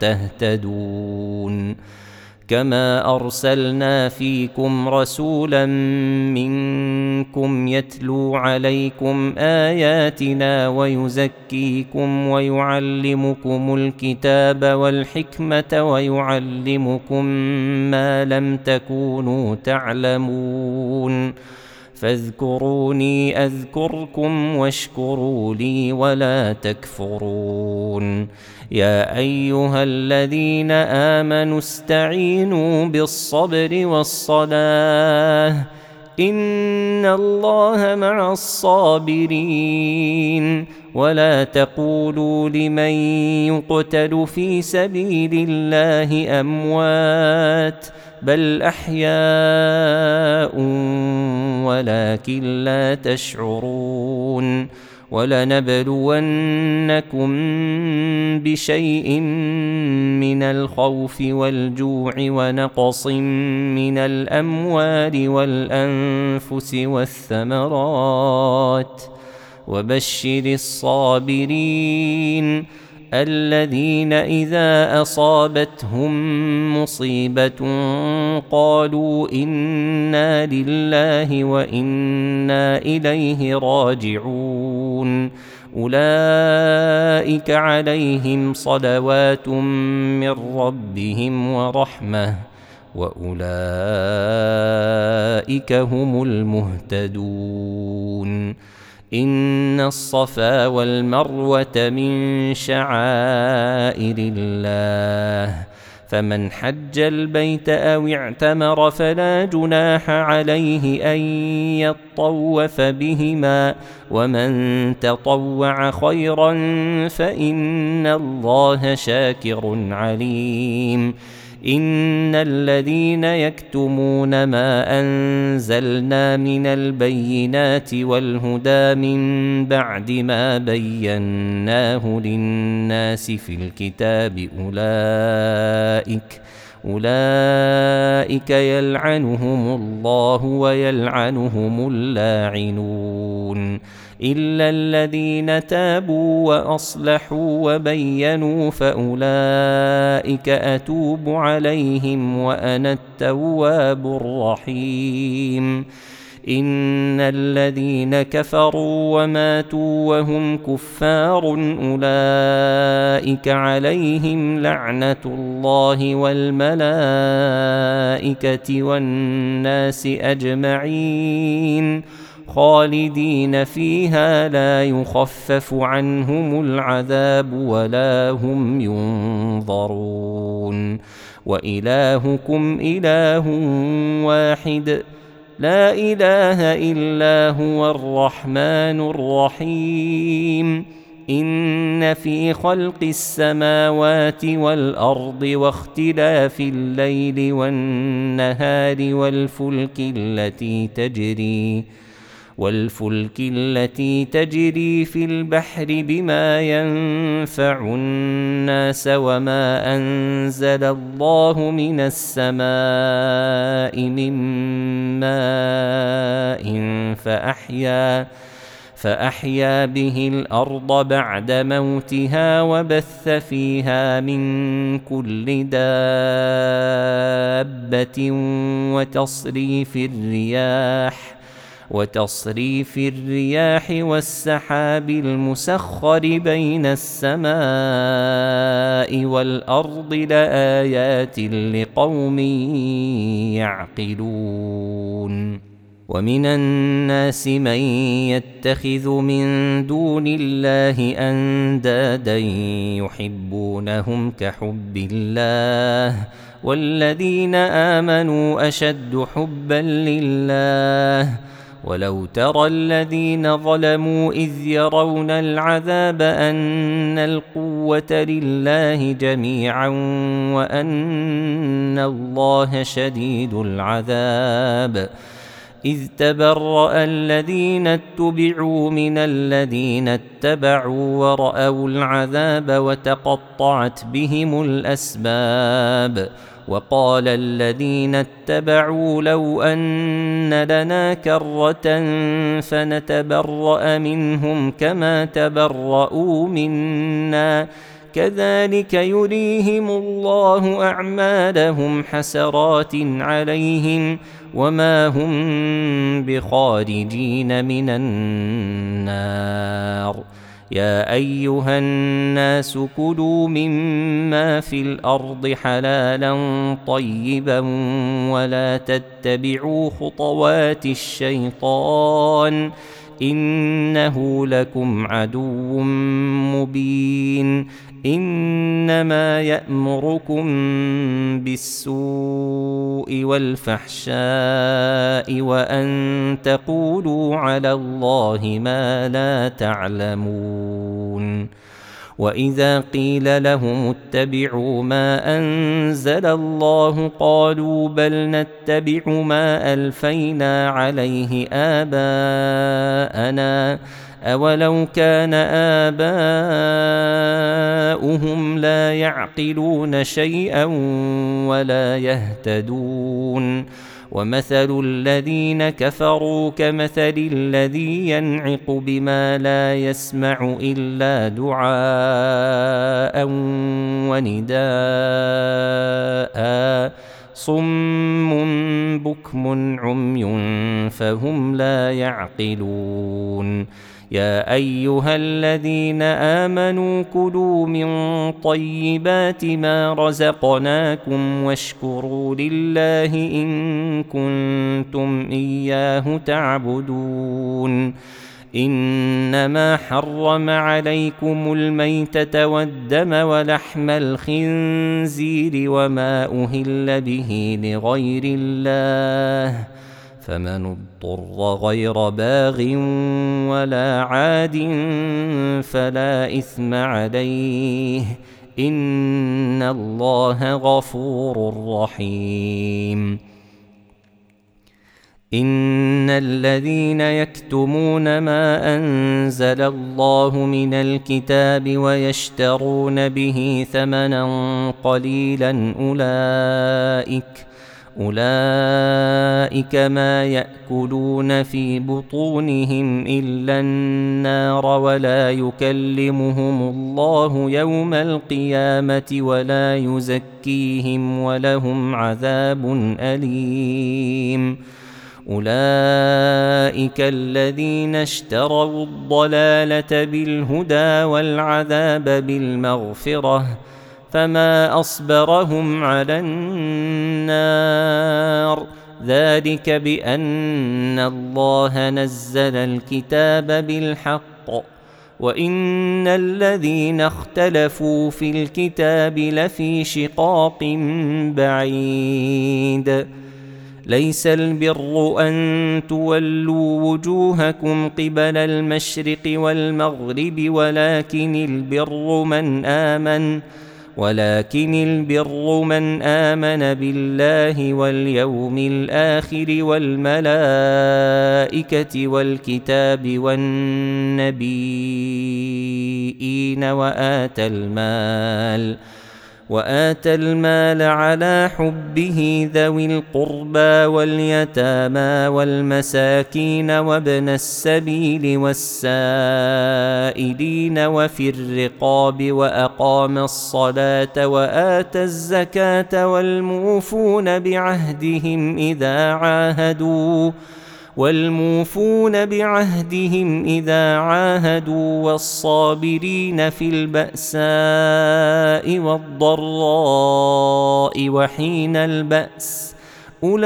تهتدون كما أرسلنا فيكم رسولا منكم يتلو عليكم آياتنا ويزكيكم ويعلمكم الكتاب والحكمة ويعلمكم ما لم تكونوا تعلمون فاذكروني أذكركم واشكروا لي ولا تكفرون يا أيها الذين آمنوا استعينوا بالصبر والصلاة إن الله مع الصابرين ولا تقولوا لمن يقتل في سبيل الله أموات بل أحياء ولكن لا تشعرون ولنبلونكم بشيء من الخوف والجوع ونقص من الأموال والأنفس والثمرات وبشر الصابرين الذين إذا أصابتهم مصيبة قالوا إنا لله وإنا إليه راجعون أولئك عليهم صلوات من ربهم ورحمة وأولئك هم المهتدون إن الصفا والمروة من شعائر الله فمن حج البيت أو اعتمر فلا جناح عليه أن يطوف بهما ومن تطوع خيرا فإن الله شاكر عليم إن الذين يكتمون ما أنزلنا من البينات والهدى من بعد ما بيناه للناس في الكتاب أولئك أولئك يلعنهم الله ويلعنهم اللاعنون إلا الذين تابوا وأصلحوا وبينوا فأولئك أتوب عليهم وأنا التواب الرحيم إن الذين كفروا وماتوا وهم كفار أولئك عليهم لعنة الله والملائكة والناس أجمعين خالدين فيها لا يخفف عنهم العذاب ولا هم ينظرون وإلهكم إله واحد لا إله إلا هو الرحمن الرحيم إن في خلق السماوات والأرض واختلاف الليل والنهار والفلك التي تجري والفلك التي تجري في البحر بما ينفع الناس وما أنزل الله من السماء من ماء فأحيا فأحيا به الأرض بعد موتها وبث فيها من كل دابة وتصريف الرياح وتصريف الرياح والسحاب المسخر بين السماء والأرض لآيات لقوم يعقلون ومن الناس من يتخذ من دون الله أندادا يحبونهم كحب الله والذين آمنوا أشد حبا لله ولو ترى الذين ظلموا إذ يرون العذاب أن القوة لله جميعا وأن الله شديد العذاب إذ تبرأ الذين اتبعوا من الذين اتبعوا ورأوا العذاب وتقطعت بهم الأسباب وقال الذين اتبعوا لو أن لنا كرة فنتبرأ منهم كما تبرؤوا منا كذلك يريهم الله أعمالهم حسرات عليهم وما هم بخارجين من النار يا أيها الناس كلوا مما في الأرض حلالا طيبا ولا تتبعوا خطوات الشيطان إنه لكم عدو مبين إنما يأمركم بالسوء والفحشاء وأن تقولوا على الله ما لا تعلمون وإذا قيل لهم اتبعوا ما أنزل الله قالوا بل نتبع ما ألفينا عليه آباءنا أولو كان آباؤهم لا يعقلون شيئا ولا يهتدون ومثل الذين كفروا كمثل الذي ينعق بما لا يسمع إلا دعاء ونداء صم بكم عمي فهم لا يعقلون يا أيها الذين آمنوا كلوا من طيبات ما رزقناكم واشكروا لله إن كنتم إياه تعبدون إنما حرم عليكم الميتة والدم ولحم الخنزير وما أهل به لغير الله فمن اضطر غير باغ ولا عاد فلا إثم عليه إن الله غفور رحيم إن إن الذين يكتمون ما أنزل الله من الكتاب ويشترون به ثمنا قليلا أولئك أولئك ما يأكلون في بطونهم إلا النار ولا يكلمهم الله يوم القيامة ولا يزكيهم ولهم عذاب أليم. أولئك الذين اشتروا الضلالة بالهدى والعذاب بالمغفرة فما أصبرهم على النار ذلك بأن الله نزل الكتاب بالحق وإن الذين اختلفوا في الكتاب لفي شقاق بعيد. ليس البر أن تولوا وجوهكم قبل المشرق والمغرب ولكن البر من آمن ولكن البر من آمن بالله واليوم الآخر والملائكة والكتاب والنبيين وآتى المال وآتى المال على حبه ذوي القربى واليتامى والمساكين وابن السبيل والسائلين وفي الرقاب وأقام الصلاة وآتى الزكاة والموفون بعهدهم إذا عاهدوا والموفون بعهدهم إذا عاهدوا والصابرين في البأساء والضراء وحين البأس أولئك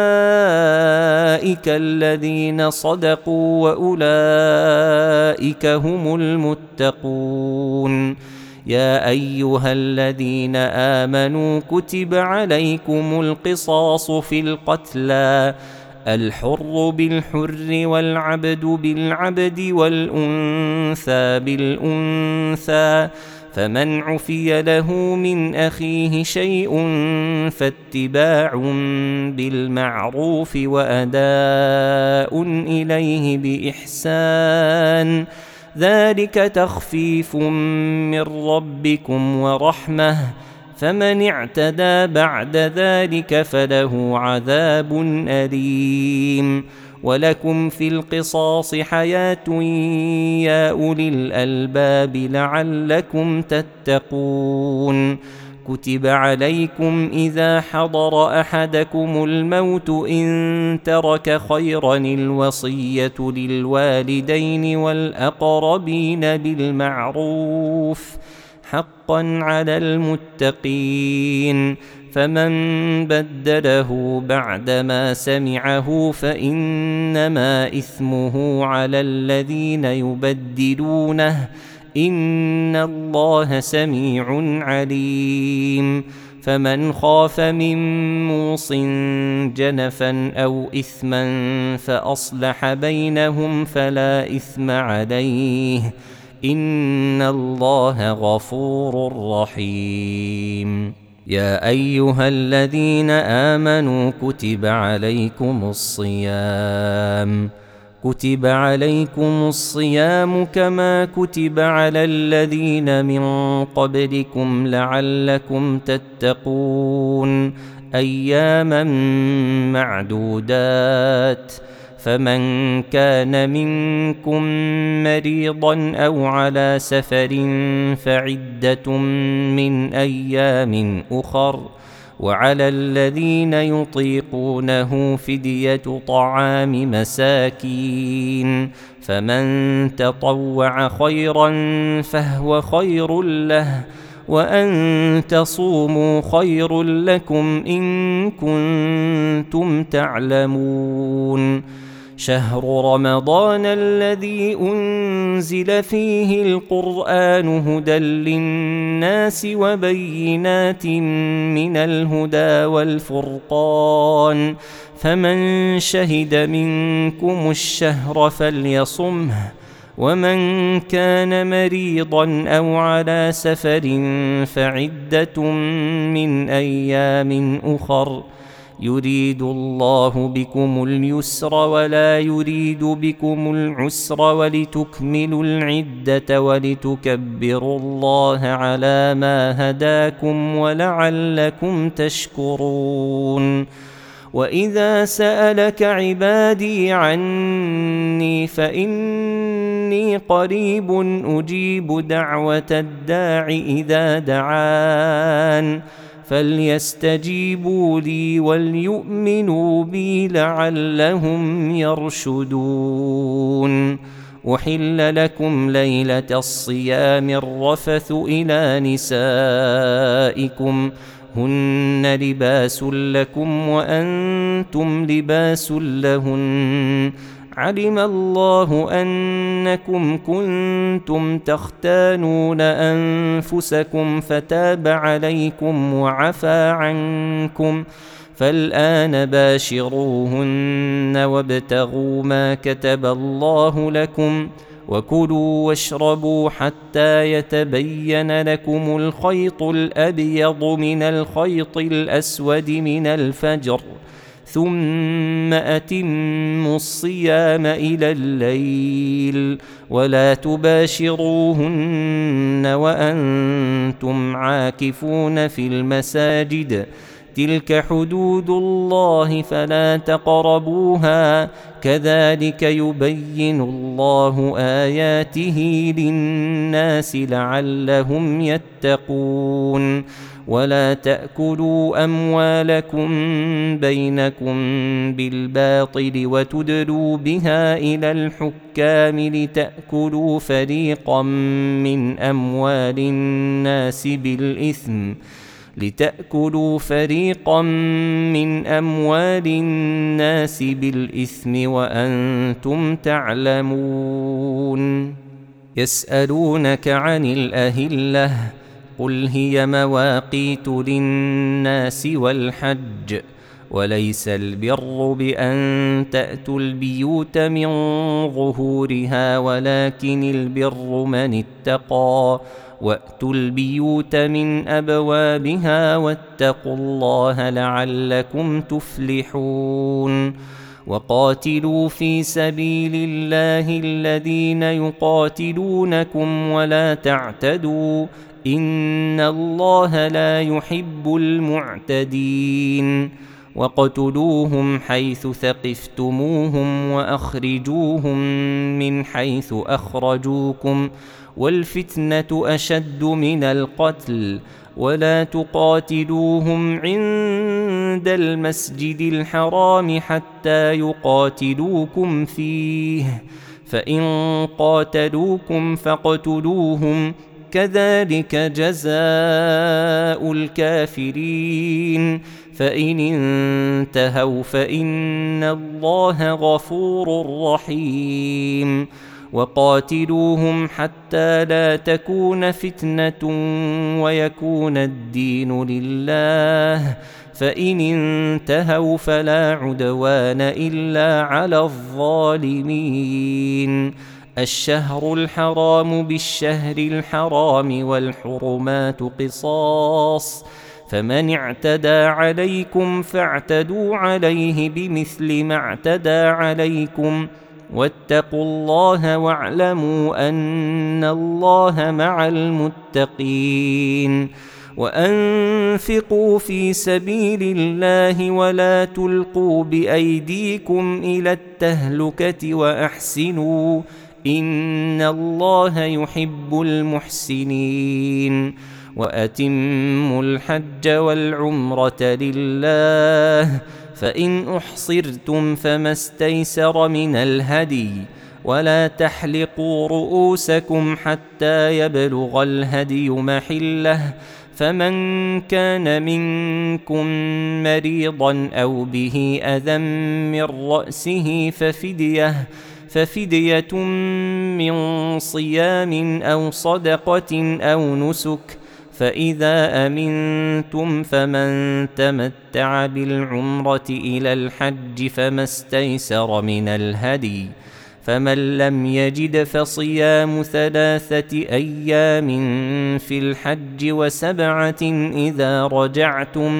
الذين صدقوا وأولئك هم المتقون. يا أيها الذين آمنوا كتب عليكم القصاص في القتلى الحر بالحر والعبد بالعبد والأنثى بالأنثى فمن عفي له من أخيه شيء فاتباع بالمعروف وأداء إليه بإحسان ذلك تخفيف من ربكم ورحمة فمن اعتدى بعد ذلك فله عذاب أليم. ولكم في القصاص حياة يا أولي الألباب لعلكم تتقون. كتب عليكم إذا حضر أحدكم الموت إن ترك خيرا الوصية للوالدين والأقربين بالمعروف حقا على المتقين فمن بدله بعدما سمعه فإنما إثمه على الذين يبدلونه إن الله سميع عليم. فمن خاف من موص جنفا أو إثما فأصلح بينهم فلا إثم عليه إن الله غفور رحيم. يا أيها الذين آمنوا كتب عليكم الصيام كتب عليكم الصيام كما كتب على الذين من قبلكم لعلكم تتقون أياما معدودات فمن كان منكم مريضا أو على سفر فعدة من أيام أخر وعلى الذين يطيقونه فدية طعام مساكين فمن تطوع خيرا فهو خير له وأن تصوموا خير لكم إن كنتم تعلمون. شهر رمضان الذي أنزل فيه القرآن هدى للناس وبينات من الهدى والفرقان فمن شهد منكم الشهر فليصمه ومن كان مريضا أو على سفر فعدة من أيام أخر يريد الله بكم اليسر ولا يريد بكم العسر ولتكملوا العدة ولتكبروا الله على ما هداكم ولعلكم تشكرون. وإذا سألك عبادي عني فإني قريب أجيب دعوة الداع إذا دعان فليستجيبوا لي وليؤمنوا بي لعلهم يرشدون. أحل لكم ليلة الصيام الرفث إلى نسائكم هن لباس لكم وأنتم لباس لهن علم الله أنكم كنتم تختانون أنفسكم فتاب عليكم وعفى عنكم فالآن باشروهن وابتغوا ما كتب الله لكم وكلوا واشربوا حتى يتبين لكم الخيط الأبيض من الخيط الأسود من الفجر ثم أتموا الصيام إلى الليل ولا تباشروهن وأنتم عاكفون في المساجد تلك حدود الله فلا تقربوها كذلك يبين الله آياته للناس لعلهم يتقون. ولا تأكلوا أموالكم بينكم بالباطل وتدلوا بها إلى الحكام لتأكلوا فريقا من أموال الناس بالإثم لتأكلوا فريقا من أموال الناس بالإثم وأنتم تعلمون. يسألونك عن الأهلة قل هي مواقيت للناس والحج وليس البر بأن تأتوا البيوت من ظهورها ولكن البر من اتقى وأتوا البيوت من أبوابها واتقوا الله لعلكم تفلحون. وقاتلوا في سبيل الله الذين يقاتلونكم ولا تعتدوا إن الله لا يحب المعتدين. وقتلوهم حيث ثقفتموهم وأخرجوهم من حيث أخرجوكم والفتنة أشد من القتل ولا تقاتلوهم عند المسجد الحرام حتى يقاتلوكم فيه فإن قاتلوكم فاقتلوهم كذلك جزاء الكافرين فإن انتهوا فإن الله غفور رحيم. وقاتلوهم حتى لا تكون فتنة ويكون الدين لله فإن انتهوا فلا عدوان إلا على الظالمين. الشهر الحرام بالشهر الحرام والحرمات قصاص فمن اعتدى عليكم فاعتدوا عليه بمثل ما اعتدى عليكم واتقوا الله واعلموا أن الله مع المتقين. وأنفقوا في سبيل الله ولا تلقوا بأيديكم إلى التهلكة وأحسنوا إن الله يحب المحسنين. وأتموا الحج والعمرة لله فإن أحصرتم فما استيسر من الهدي ولا تحلقوا رؤوسكم حتى يبلغ الهدي محله فمن كان منكم مريضا أو به أذى من رأسه ففدية ففدية من صيام أو صدقة أو نسك فإذا أمنتم فمن تمتع بالعمرة إلى الحج فما استيسر من الهدي فمن لم يجد فصيام ثلاثة أيام في الحج وسبعة إذا رجعتم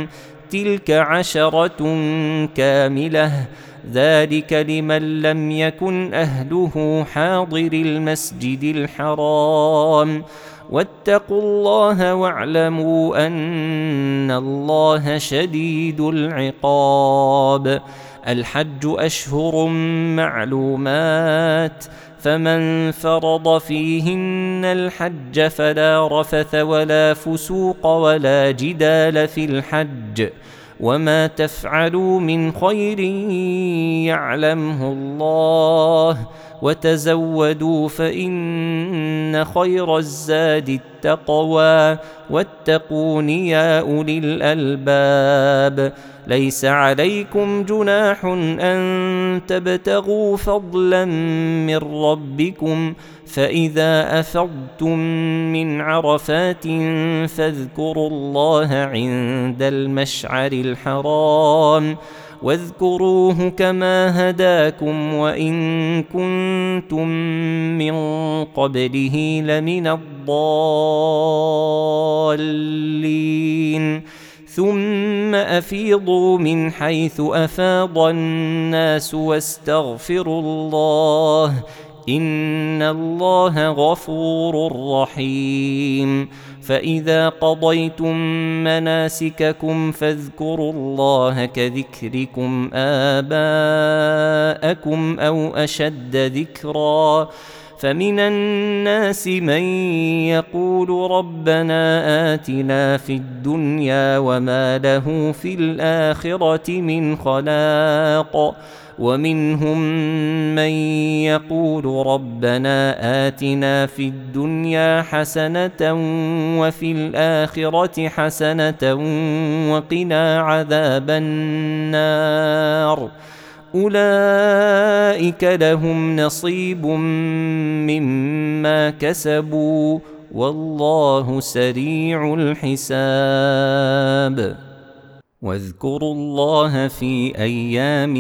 تلك عشرة كاملة ذلك لمن لم يكن أهله حاضر المسجد الحرام واتقوا الله واعلموا أن الله شديد العقاب. الحج أشهر معلومات فمن فرض فيهن الحج فلا رفث ولا فسوق ولا جدال في الحج وما تفعلوا من خير يعلمه الله وتزودوا فإن خير الزاد التقوى واتقون يا أولي الألباب. ليس عليكم جناح أن تبتغوا فضلا من ربكم فإذا أفضتم من عرفات فاذكروا الله عند المشعر الحرام واذكروه كما هداكم وإن كنتم من قبله لمن الضالين. ثم أفيضوا من حيث أفاض الناس واستغفروا الله إن الله غفور رحيم. فإذا قضيتم مناسككم فاذكروا الله كذكركم آباءكم أو أشد ذكرا فمن الناس من يقول ربنا آتنا في الدنيا وما له في الآخرة من خلاق ومنهم من يقول ربنا آتنا في الدنيا حسنة وفي الآخرة حسنة وقنا عذاب النار أولئك لهم نصيب مما كسبوا والله سريع الحساب. واذكروا الله في أيام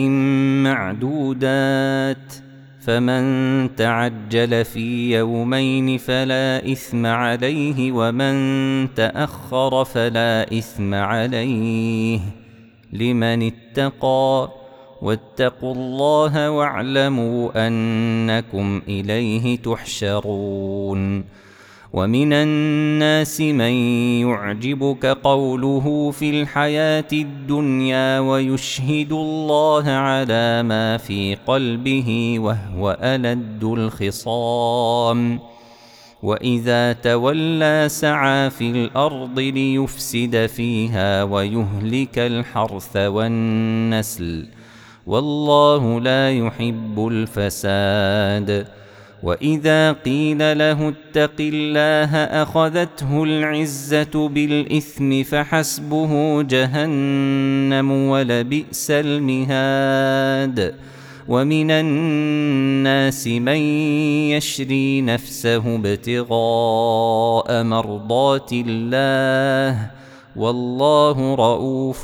معدودات فمن تعجل في يومين فلا إثم عليه ومن تأخر فلا إثم عليه لمن اتقى واتقوا الله واعلموا أنكم إليه تحشرون. ومن الناس من يعجبك قوله في الحياة الدنيا ويشهد الله على ما في قلبه وهو ألد الخصام وإذا تولى سعى في الأرض ليفسد فيها ويهلك الحرث والنسل والله لا يحب الفساد. وإذا قيل له اتق الله أخذته العزة بالإثم فحسبه جهنم ولبئس المهاد. ومن الناس من يشري نفسه ابتغاء مرضات الله والله رؤوف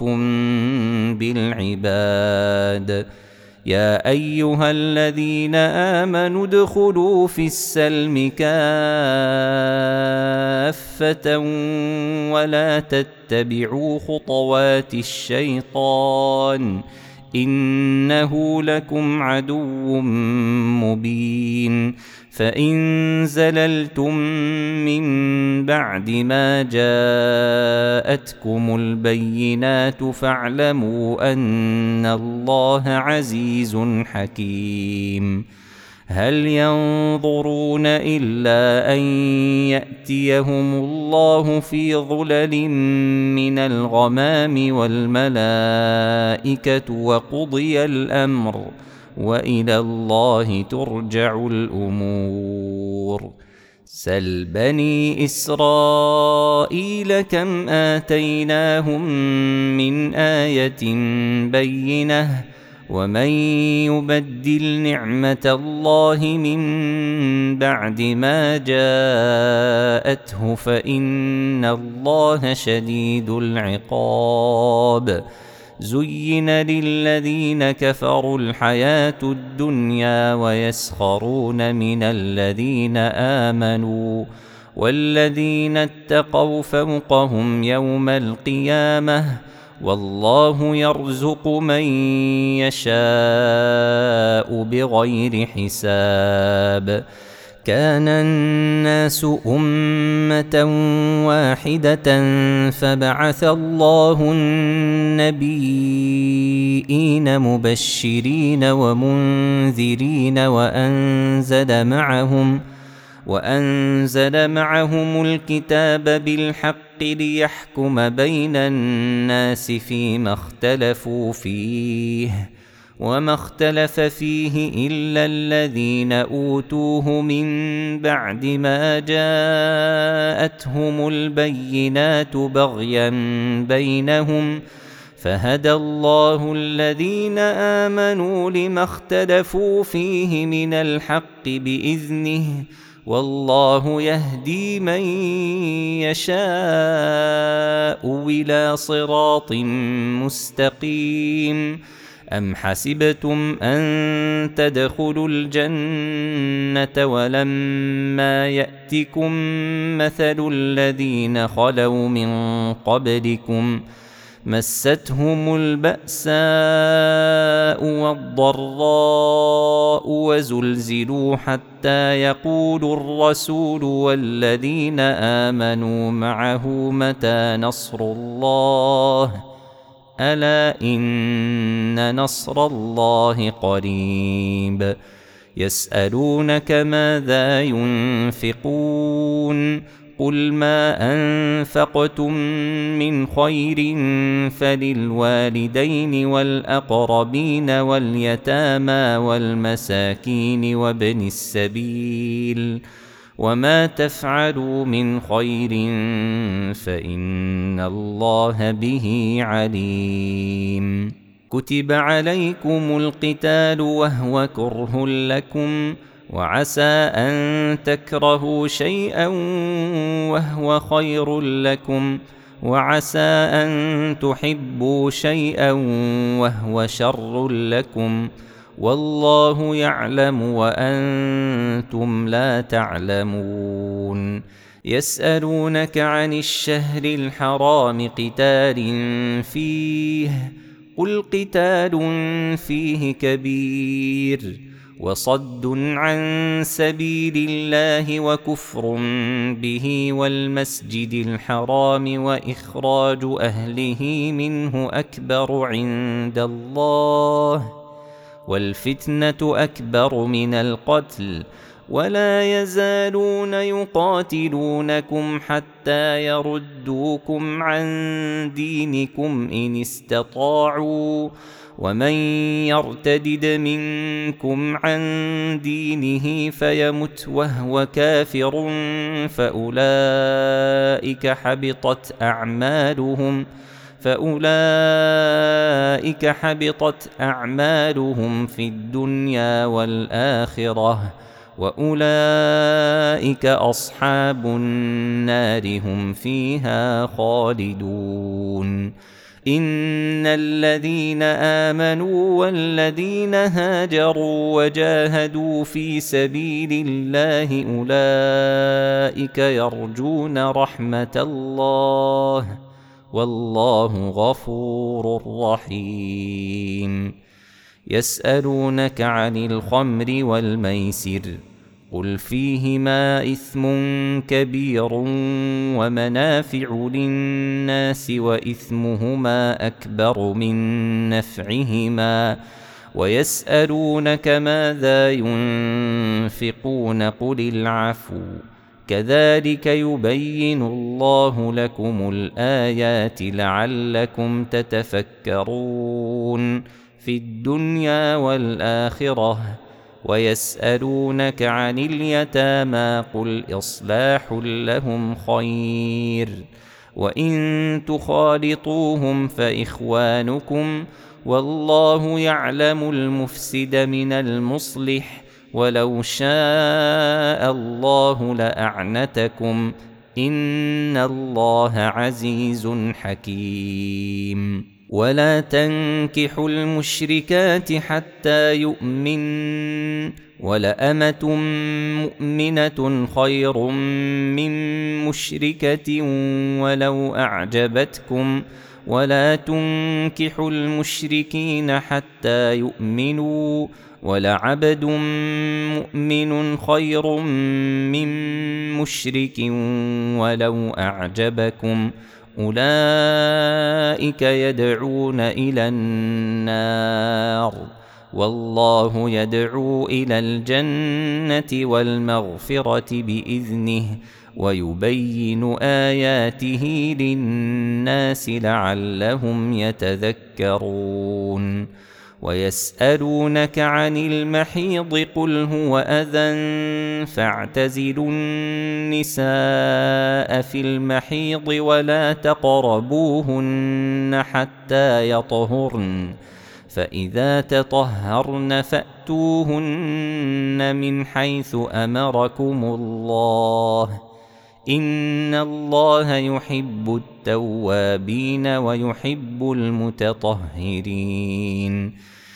بالعباد. يا أيها الذين آمنوا ادخلوا في السلم كافة ولا تتبعوا خطوات الشيطان إنه لكم عدو مبين. فإن زللتم من بعد ما جاءتكم البينات فاعلموا أن الله عزيز حكيم. هل ينظرون إلا أن يأتيهم الله في ظلل من الغمام والملائكة وقضي الأمر وإلى الله ترجع الأمور. سل بني إسرائيل كم آتيناهم من آية بينة ومن يبدل نعمة الله من بعد ما جاءته فإن الله شديد العقاب. زين للذين كفروا الحياة الدنيا ويسخرون من الذين آمنوا والذين اتقوا فوقهم يوم القيامة والله يرزق من يشاء بغير حساب. كان الناس أمة واحدة فبعث الله النبيين مبشرين ومنذرين وأنزل معهم وأنزل معهم الكتاب بالحق ليحكم بين الناس فيما اختلفوا فيه، وما اختلف فيه إلا الذين أوتوه من بعد ما جاءتهم البينات بغيا بينهم، فهدى الله الذين آمنوا لما اختلفوا فيه من الحق بإذنه، والله يهدي من يشاء إلى صراط مستقيم. أم حسبتم أن تدخلوا الجنة ولما يأتكم مثل الذين خلوا من قبلكم مستهم البأساء والضراء وزلزلوا حتى يقول الرسول والذين آمنوا معه متى نصر الله، ألا إن نصر الله قريب. يسألونك ماذا ينفقون قل ما أنفقتم من خير فللوالدين والأقربين واليتامى والمساكين وابن السبيل، وما تفعلوا من خير فإن الله به عليم. كتب عليكم القتال وهو كره لكم، وعسى أن تكرهوا شيئا وهو خير لكم، وعسى أن تحبوا شيئا وهو شر لكم، والله يعلم وأنتم لا تعلمون. يسألونك عن الشهر الحرام قتال فيه قل قتال فيه كبير وصد عن سبيل الله وكفر به والمسجد الحرام وإخراج أهله منه أكبر عند الله، والفتنة أكبر من القتل، ولا يزالون يقاتلونكم حتى يردوكم عن دينكم إن استطاعوا، ومن يرتدد منكم عن دينه فيمت وهو كافر فأولئك حبطت أعمالهم فأولئك حبطت أعمالهم في الدنيا والآخرة، وأولئك أصحاب النار هم فيها خالدون. إن الذين آمنوا والذين هاجروا وجاهدوا في سبيل الله أولئك يرجون رحمة الله، والله غفور رحيم. يسألونك عن الخمر والميسر قل فيهما إثم كبير ومنافع للناس وإثمهما أكبر من نفعهما، ويسألونك ماذا ينفقون قل العفو، كذلك يبين الله لكم الآيات لعلكم تتفكرون في الدنيا والآخرة. ويسألونك عن اليتامى قل إصلاح لهم خير، وإن تخالطوهم فإخوانكم، والله يعلم المفسد من المصلح، ولو شاء الله لأعنتكم، إن الله عزيز حكيم. ولا تنكحوا المشركات حتى يؤمن، ولأمة مؤمنة خير من مشركة ولو أعجبتكم، ولا تنكحوا المشركين حتى يؤمنوا ولعبد مؤمن خير من مشرك ولو أعجبكم أولئك يدعون إلى النار والله يدعو إلى الجنة والمغفرة بإذنه ويبين آياته للناس لعلهم يتذكرون ويسألونك عن المحيض قل هو أذى فاعتزلوا النساء في المحيض ولا تقربوهن حتى يطهرن فإذا تطهرن فأتوهن من حيث أمركم الله إن الله يحب التوابين ويحب المتطهرين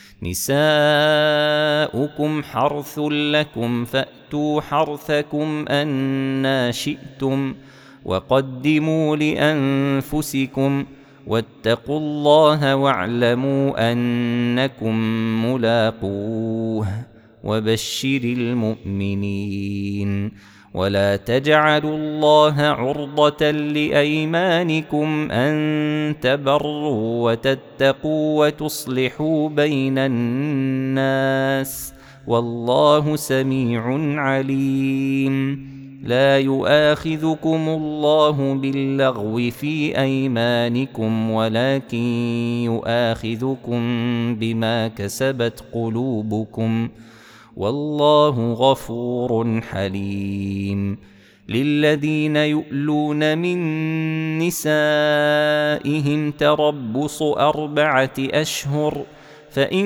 نساؤكم حرث لكم فأتوا حرثكم أنى شئتم وقدموا لأنفسكم واتقوا الله واعلموا أنكم ملاقوه وبشر المؤمنين ولا تجعلوا الله عرضة لأيمانكم أن تبروا وتتقوا وتصلحوا بين الناس والله سميع عليم لا يؤاخذكم الله باللغو في أيمانكم ولكن يؤاخذكم بما كسبت قلوبكم والله غفور حليم للذين يؤلون من نسائهم تربص أربعة أشهر فإن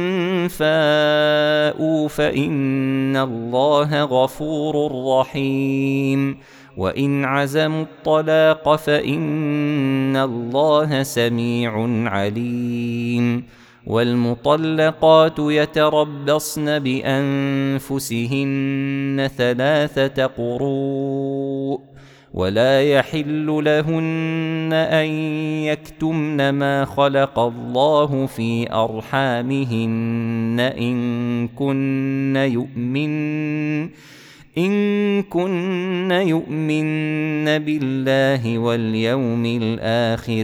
فاءوا فإن الله غفور رحيم وإن عزموا الطلاق فإن الله سميع عليم والمطلقات يتربصن بأنفسهن ثلاثة قروء ولا يحل لهن أن يكتمن ما خلق الله في أرحامهن إن كن يؤمن إن كن يؤمن بالله واليوم الآخر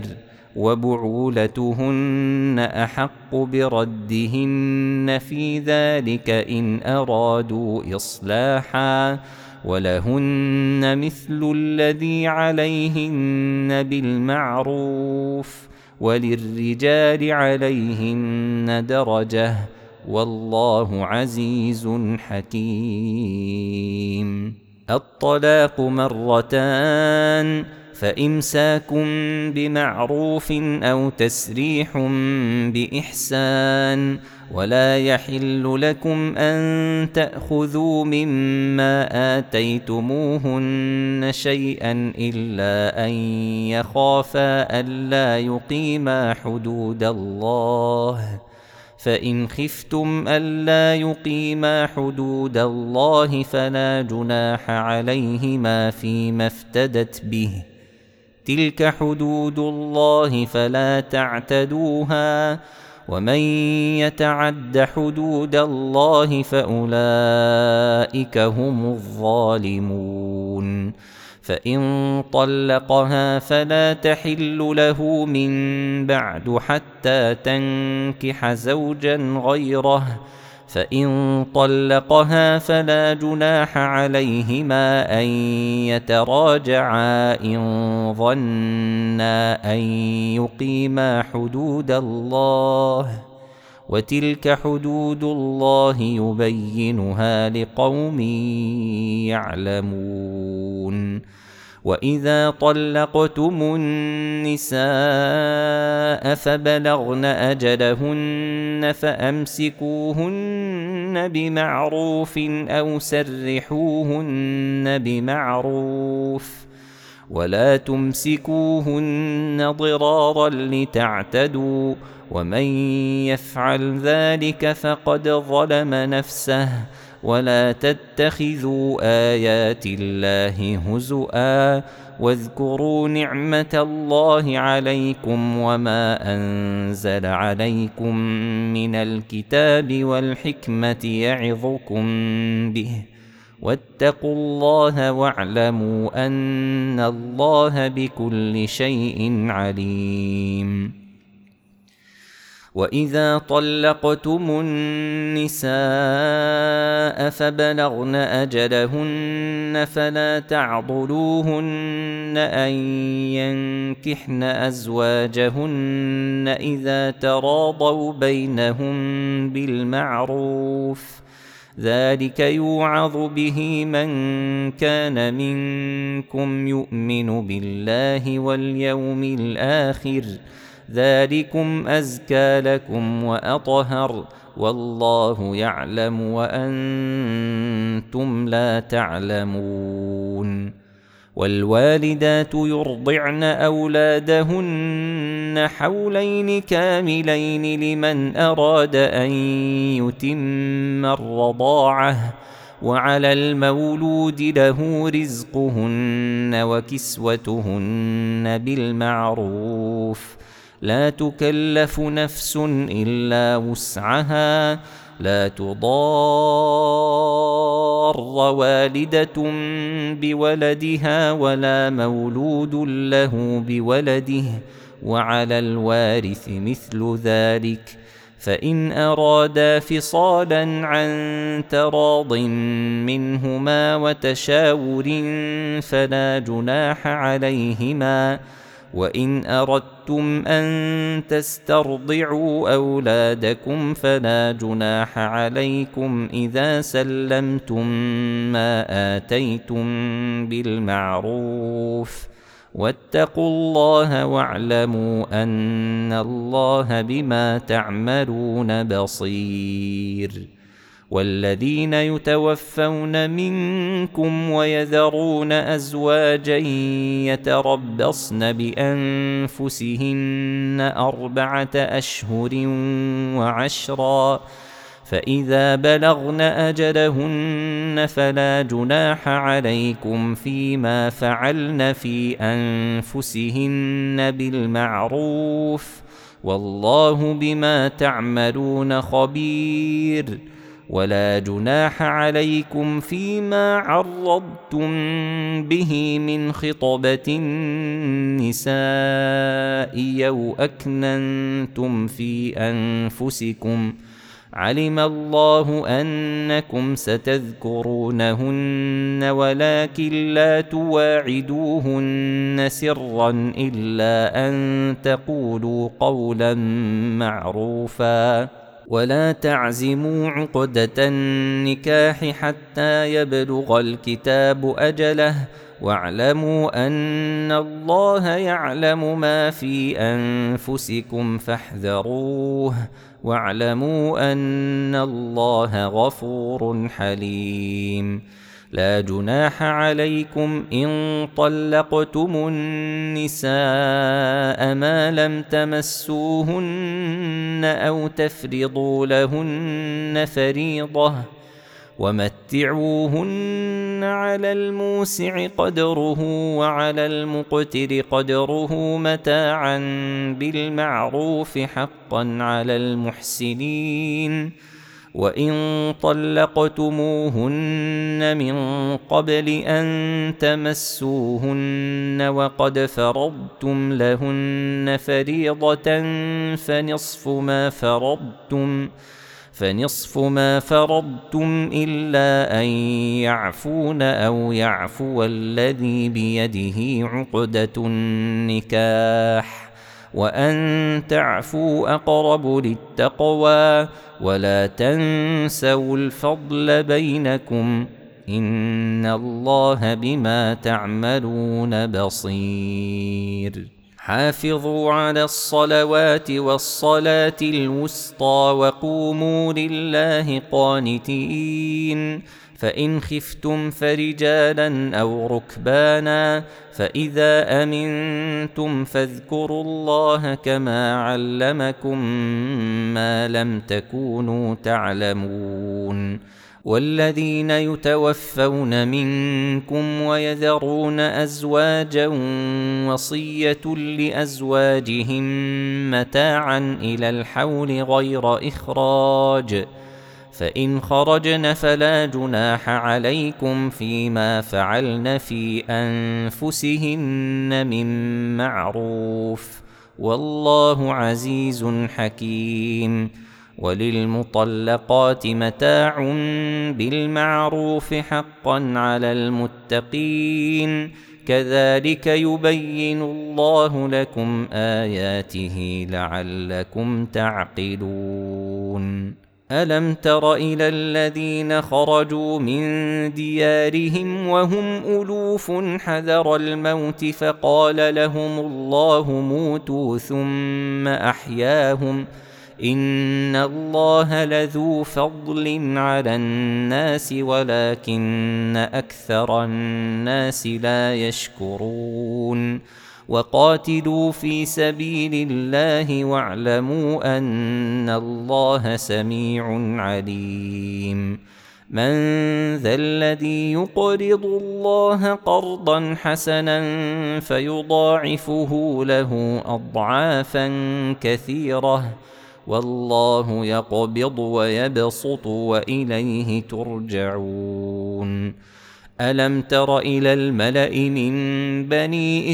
وبعولتهن أحق بردهن في ذلك إن أرادوا إصلاحا ولهن مثل الذي عليهن بالمعروف وللرجال عليهن درجة والله عزيز حكيم الطلاق مرتان فإمساك بمعروف أو تسريح بإحسان ولا يحل لكم أن تأخذوا مما آتيتموهن شيئا إلا أن يخافا ألا يقيما حدود الله فإن خفتم ألا يقيما حدود الله فلا جناح عليهما فيما افتدت به تلك حدود الله فلا تعتدوها ومن يتعد حدود الله فأولئك هم الظالمون فإن طلقها فلا تحل له من بعد حتى تنكح زوجا غيره فإن طلقها فلا جناح عليهما أن يتراجعا إن ظنا أن يقيما حدود الله وتلك حدود الله يبينها لقوم يعلمون وإذا طلقتم النساء فبلغن أجلهن فأمسكوهن بمعروف أو سرحوهن بمعروف ولا تمسكوهن ضرارا لتعتدوا ومن يفعل ذلك فقد ظلم نفسه ولا تتخذوا آيات الله هزؤا واذكروا نعمة الله عليكم وما أنزل عليكم من الكتاب والحكمة يعظكم به واتقوا الله واعلموا أن الله بكل شيء عليم. وإذا طلقتم النساء فبلغن أجلهن فلا تعضلوهن أن ينكحن أزواجهن إذا تراضوا بينهم بالمعروف ذلك يوعظ به من كان منكم يؤمن بالله واليوم الآخر ذلكم أزكى لكم وأطهر والله يعلم وأنتم لا تعلمون. والوالدات يرضعن أولادهن حولين كاملين لمن أراد أن يتم الرضاعة وعلى المولود له رزقهن وكسوتهن بالمعروف لا تكلف نفس إلا وسعها لا تضار والدة بولدها ولا مولود له بولده وعلى الوارث مثل ذلك فإن أرادا فصالا عن تراض منهما وتشاور فلا جناح عليهما وإن أردتم أن تسترضعوا أولادكم فلا جناح عليكم إذا سلمتم ما آتيتم بالمعروف واتقوا الله واعلموا أن الله بما تعملون بصير. والذين يتوفون منكم ويذرون أزواجا يتربصن بأنفسهن أربعة أشهر وعشرا فإذا بلغن أجلهن فلا جناح عليكم فيما فعلن في أنفسهن بالمعروف والله بما تعملون خبير. ولا جناح عليكم فيما عرضتم به من خطبة النساء أو أكننتم في أنفسكم علم الله أنكم ستذكرونهن ولكن لا تواعدوهن سرا إلا أن تقولوا قولا معروفا ولا تعزموا عقدة النكاح حتى يبلغ الكتاب أجله واعلموا أن الله يعلم ما في أنفسكم فاحذروه واعلموا أن الله غفور حليم. لا جناح عليكم إن طلقتم النساء ما لم تمسوهن أو تفرضوا لهن فريضة ومتعوهن على الموسع قدره وعلى المقتر قدره متاعا بالمعروف حقا على المحسنين. وإن طلقتموهن من قبل أن تمسوهن وقد فرضتم لهن فريضة فنصف ما فرضتم فنصف ما فرضتم إلا أن يعفون أو يعفو الذي بيده عقدة النكاح وأن تعفوا أقرب للتقوى ولا تنسوا الفضل بينكم إن الله بما تعملون بصير. حافظوا على الصلوات والصلاة الوسطى وقوموا لله قانتين. فإن خفتم فرجالا أو ركبانا فإذا أمنتم فاذكروا الله كما علمكم ما لم تكونوا تعلمون والذين يتوفون منكم ويذرون أزواجا وصية لأزواجهم متاعا إلى الحول غير إخراج، فإن خرجن فلا جناح عليكم فيما فعلن في أنفسهن من معروف، والله عزيز حكيم. وللمطلقات متاع بالمعروف حقا على المتقين، كذلك يبين الله لكم آياته لعلكم تعقلون. ألم تر إلى الذين خرجوا من ديارهم وهم ألوف حذر الموت فقال لهم الله موتوا ثم أحياهم، إن الله لذو فضل على الناس ولكن أكثر الناس لا يشكرون. وقاتلوا في سبيل الله واعلموا أن الله سميع عليم. من ذا الذي يقرض الله قرضا حسنا فيضاعفه له أضعافا كثيرة، والله يقبض ويبسط وإليه ترجعون. ألم تر إلى الملأ من بني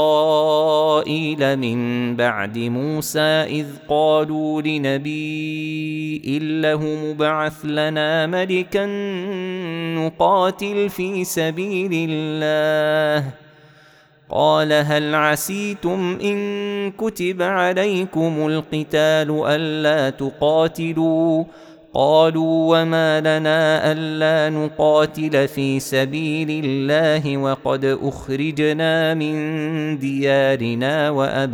إسرائيل من بعد موسى إذ قالوا لنبي له مبعث لنا ملكا نقاتل في سبيل الله، قال هل عسيتم إن كتب عليكم القتال ألا تقاتلوا؟ قالوا وما لنا ألا نقاتل في سبيل الله وقد أخرجنا من ديارنا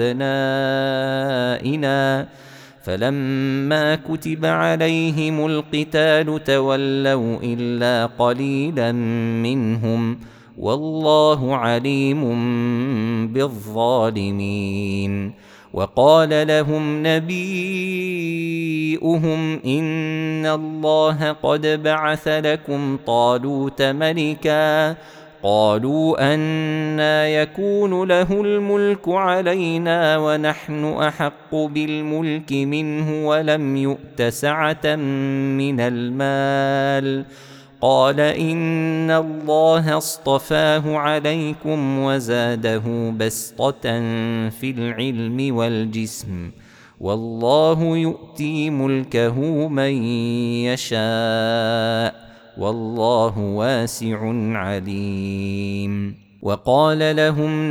وأبنائنا، فلما كتب عليهم القتال تولوا إلا قليلا منهم، والله عليم بالظالمين. وقال لهم نبيؤهم إن الله قد بعث لكم طالوت ملكا، قالوا أنى يكون له الملك علينا ونحن أحق بالملك منه ولم يؤت سعة من المال، قال إن الله اصطفاه عليكم وزاده بسطة في العلم والجسم، والله يؤتي ملكه من يشاء، والله واسع عليم. وقال لهم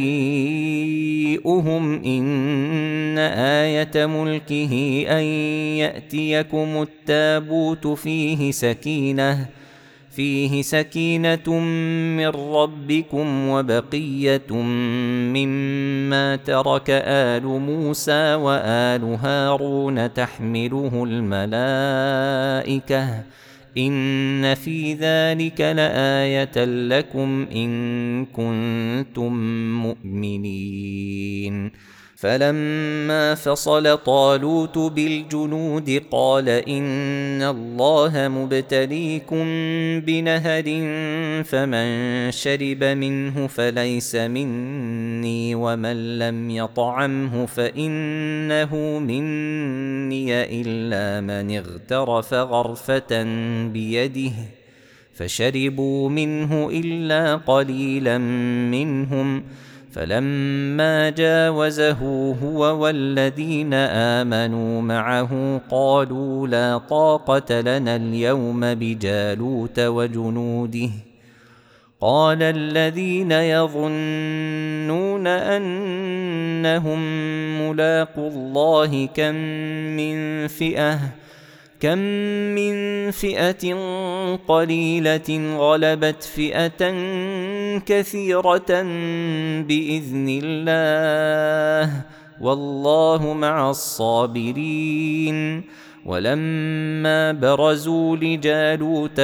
نبيؤهم إن آية ملكه أن يأتيكم التابوت فيه سكينة فيه سكينة من ربكم وبقية مما ترك آل موسى وآل هارون تحمله الملائكة، إن في ذلك لآية لكم إن كنتم مؤمنين. فلما فصل طالوت بالجنود قال إن الله مبتليكم بنهر فمن شرب منه فليس مني ومن لم يطعمه فإنه مني إلا من اغترف غرفة بيده، فشربوا منه إلا قليلا منهم، فلما جاوزه هو والذين آمنوا معه قالوا لا طاقة لنا اليوم بجالوت وجنوده، قال الذين يظنون أنهم ملاقو الله كم من فئة كم من فئة قليلة غلبت فئة كثيرة بإذن الله، والله مع الصابرين. ولما برزوا لجالوت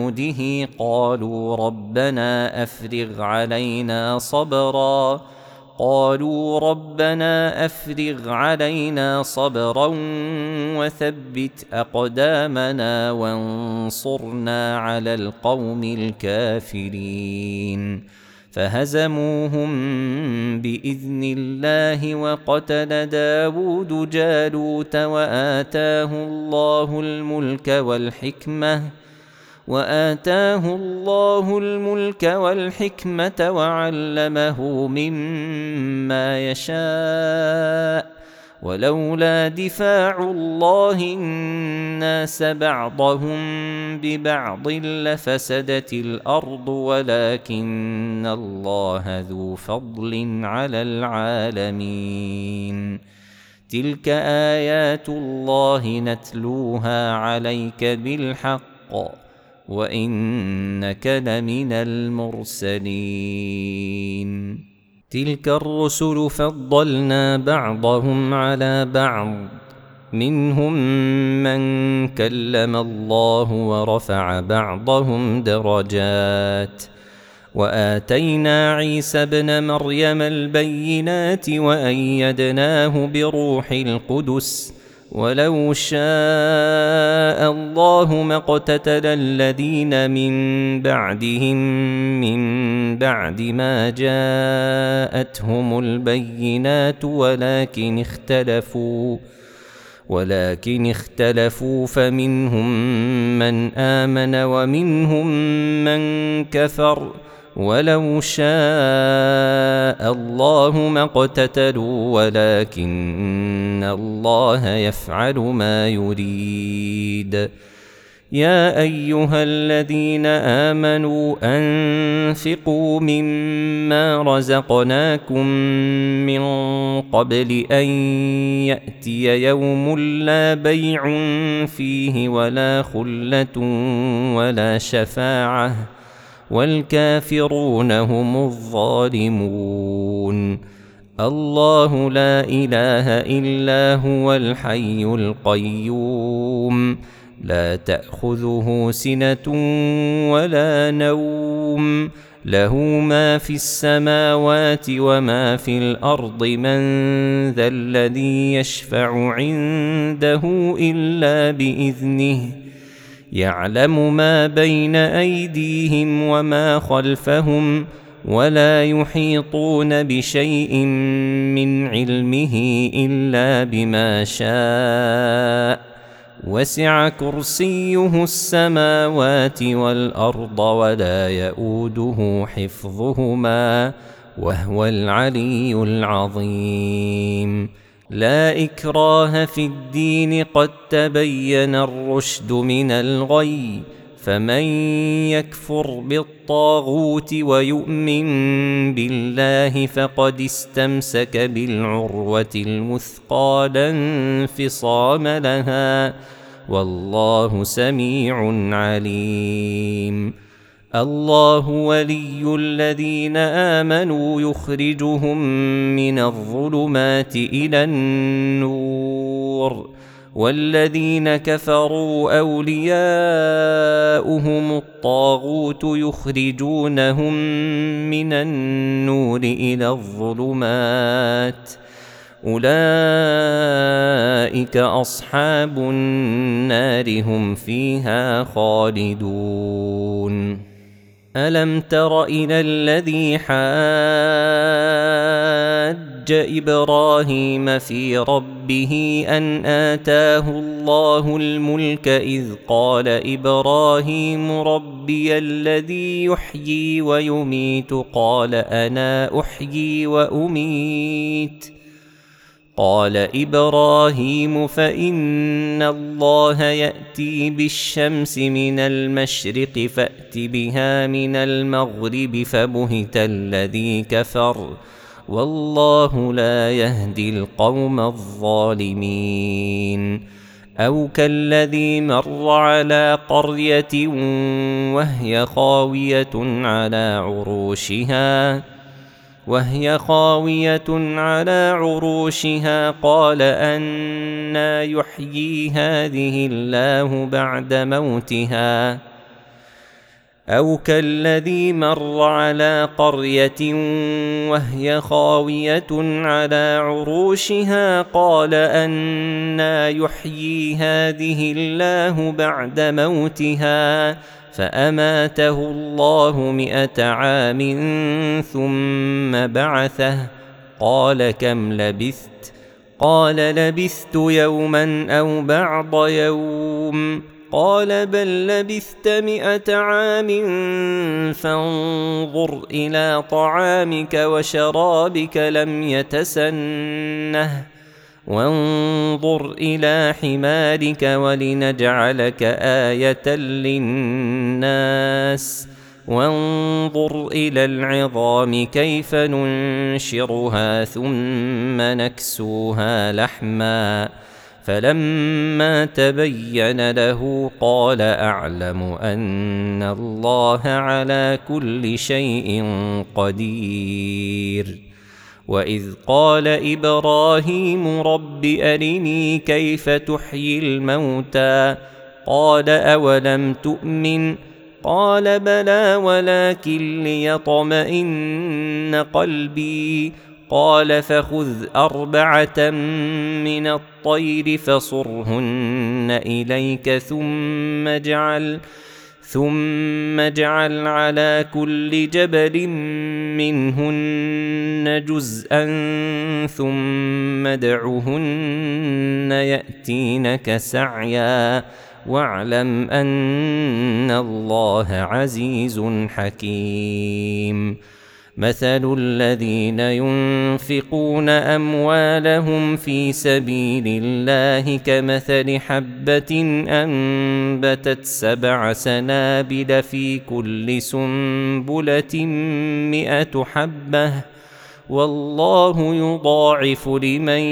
وجنوده قالوا ربنا أفرغ علينا صبرا، قالوا ربنا أفرغ علينا صبرا وثبت أقدامنا وانصرنا على القوم الكافرين فهزموهم بإذن الله وقتل داود جالوت وآتاه الله الملك والحكمة وآتاه الله الملك والحكمة وعلمه مما يشاء ولولا دفاع الله الناس بعضهم ببعض لفسدت الأرض ولكن الله ذو فضل على العالمين تلك آيات الله نتلوها عليك بالحق وإنك لمن المرسلين تلك الرسل فضلنا بعضهم على بعض منهم من كلم الله ورفع بعضهم درجات وآتينا عيسى ابن مريم البينات وأيدناه بروح القدس ولو شاء الله ما اقتتل الذين من بعدهم من بعد ما جاءتهم البينات ولكن اختلفوا ولكن اختلفوا فمنهم من آمن ومنهم من كفر ولو شاء الله ما اقتتلوا ولكن الله يفعل ما يريد يا أيها الذين آمنوا أنفقوا مما رزقناكم من قبل أن يأتي يوم لا بيع فيه ولا خلة ولا شفاعة والكافرون هم الظالمون الله لا إله إلا هو الحي القيوم لا تأخذه سنة ولا نوم له ما في السماوات وما في الأرض من ذا الذي يشفع عنده إلا بإذنه يعلم ما بين أيديهم وما خلفهم ولا يحيطون بشيء من علمه إلا بما شاء وسع كرسيه السماوات والأرض ولا يؤوده حفظهما وهو العلي العظيم لا إكراه في الدين قد تبين الرشد من الغي فمن يكفر بالطاغوت ويؤمن بالله فقد استمسك بالعروة الوثقى لا انفصام لها والله سميع عليم الله ولي الذين آمنوا يخرجهم من الظلمات إلى النور والذين كفروا أولياؤهم الطاغوت يخرجونهم من النور إلى الظلمات أولئك أصحاب النار هم فيها خالدون ألم تر إلى الذي حاج إبراهيم في ربه أن آتاه الله الملك إذ قال إبراهيم ربي الذي يحيي ويميت قال أنا أحيي وأميت قال إبراهيم فإن الله يأتي بالشمس من المشرق فأت بها من المغرب فبهت الذي كفر والله لا يهدي القوم الظالمين أو كالذي مر على قرية وهي خاوية على عروشها وهي خاوية على عروشها قال أنى يحيي هذه الله بعد موتها أو كالذي مر على قرية وهي خاوية على عروشها قال أنى يحيي هذه الله بعد موتها فأماته الله مئة عام ثم بعثه قال كم لبثت؟ قال لبثت يوما أو بعض يوم قال بل لبثت مئة عام فانظر إلى طعامك وشرابك لم يتسنه وانظر إلى حمارك ولنجعلك آية للناس وانظر إلى العظام كيف ننشرها ثم نكسوها لحما فلما تبين له قال أعلم أن الله على كل شيء قدير. وإذ قال إبراهيم رب أرني كيف تحيي الموتى قال أولم تؤمن قال بلى ولكن ليطمئن قلبي قال فخذ أربعة من الطير فصرهن إليك ثم اجعل ثم اجعل على كل جبل منهن جزءا ثم ادعهن يأتينك سعيا واعلم أن الله عزيز حكيم. مثل الذين ينفقون أموالهم في سبيل الله كمثل حبة أنبتت سبع سنابل في كل سنبلة مئة حبة والله يضاعف لمن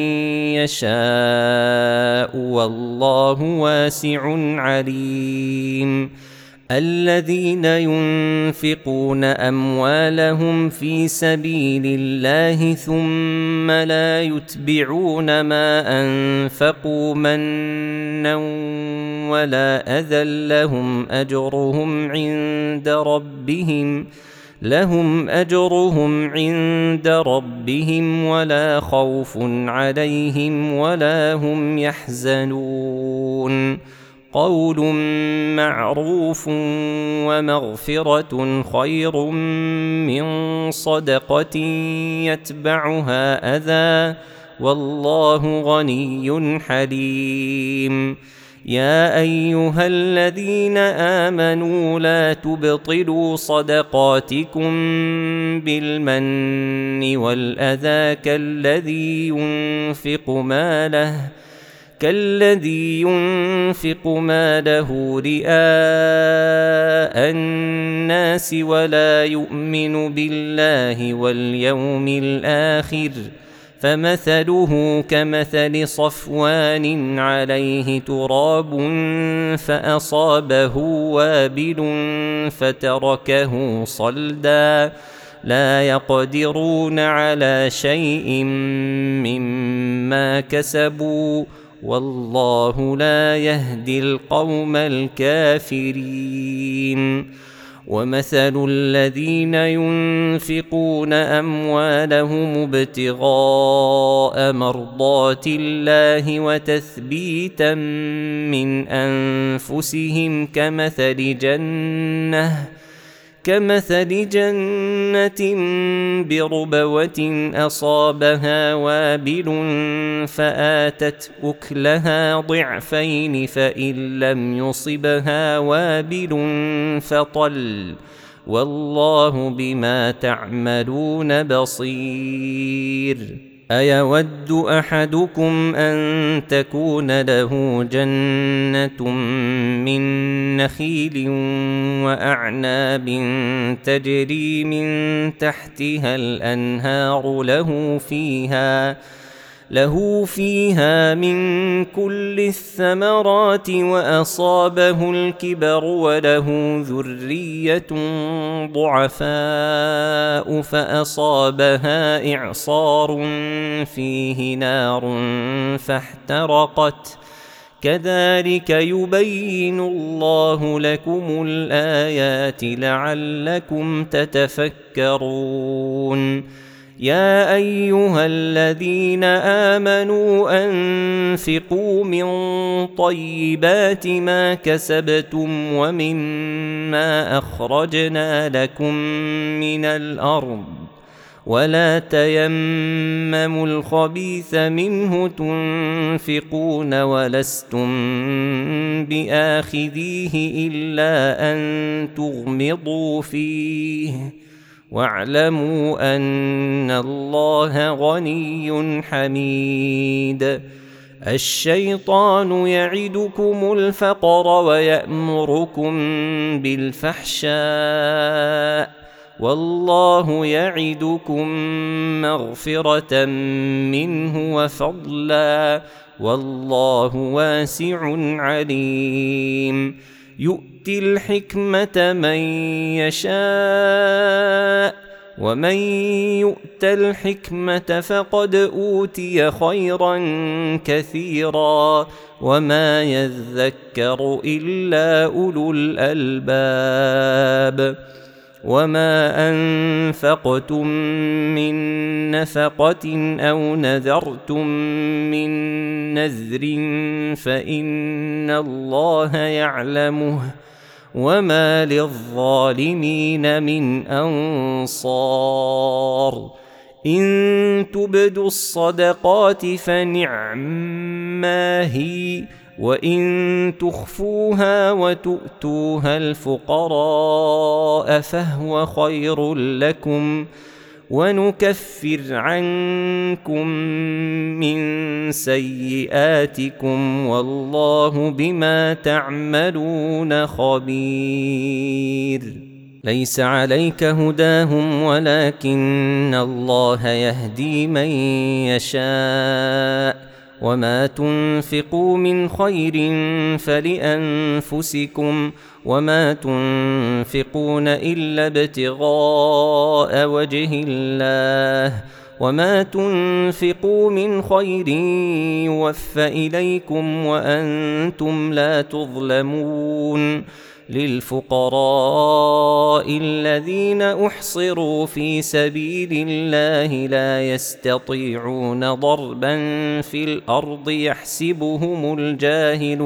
يشاء والله واسع عليم. الذين ينفقون أموالهم في سبيل الله ثم لا يتبعون ما أنفقوا منا ولا أذى لهم أجرهم عند ربهم لهم أجرهم عند ربهم ولا خوف عليهم ولا هم يحزنون. قول معروف ومغفرة خير من صدقة يتبعها أذى والله غني حليم. يا أيها الذين آمنوا لا تبطلوا صدقاتكم بالمن والأذى كالذي ينفق ماله كالذي ينفق ماله رئاء الناس ولا يؤمن بالله واليوم الآخر فمثله كمثل صفوان عليه تراب فأصابه وابل فتركه صلدا لا يقدرون على شيء مما كسبوا والله لا يهدي القوم الكافرين. ومثل الذين ينفقون أموالهم ابتغاء مرضات الله وتثبيتا من أنفسهم كمثل جنة كمثل جنة بربوة أصابها وابل فآتت أكلها ضعفين فإن لم يصبها وابل فطل والله بما تعملون بصير. أيود أحدكم أن تكون له جنة من نخيل وأعناب تجري من تحتها الأنهار له فيها له فيها من كل الثمرات وأصابه الكبر وله ذرية ضعفاء فأصابها إعصار فيه نار فاحترقت كذلك يبين الله لكم الآيات لعلكم تتفكرون. يا أيها الذين آمنوا أنفقوا من طيبات ما كسبتم ومما أخرجنا لكم من الأرض ولا تيمموا الخبيث منه تنفقون ولستم بآخذيه إلا أن تغمضوا فيه واعلموا أن الله غني حميد. الشيطان يعدكم الفقر ويأمركم بالفحشاء والله يعدكم مغفرة منه وفضلا والله واسع عليم. يؤتي الحكمة من يشاء ومن يؤت الحكمة فقد أوتي خيرا كثيرا وما يذكر إلا أولو الألباب. وما أنفقتم من نفقة أو نذرتم من نذر فإن الله يعلمه وما للظالمين من أنصار. إن تبدوا الصدقات فنعما هي وإن تخفوها وتؤتوها الفقراء فهو خير لكم ونكفر عنكم من سيئاتكم والله بما تعملون خبير. ليس عليك هداهم ولكن الله يهدي من يشاء وما تنفقوا من خير فلأنفسكم وما تنفقون إلا ابتغاء وجه الله وما تنفقوا من خير يوفى إليكم وأنتم لا تظلمون. للفقراء الذين أحصروا في سبيل الله لا يستطيعون ضربا في الأرض يحسبهم الجاهل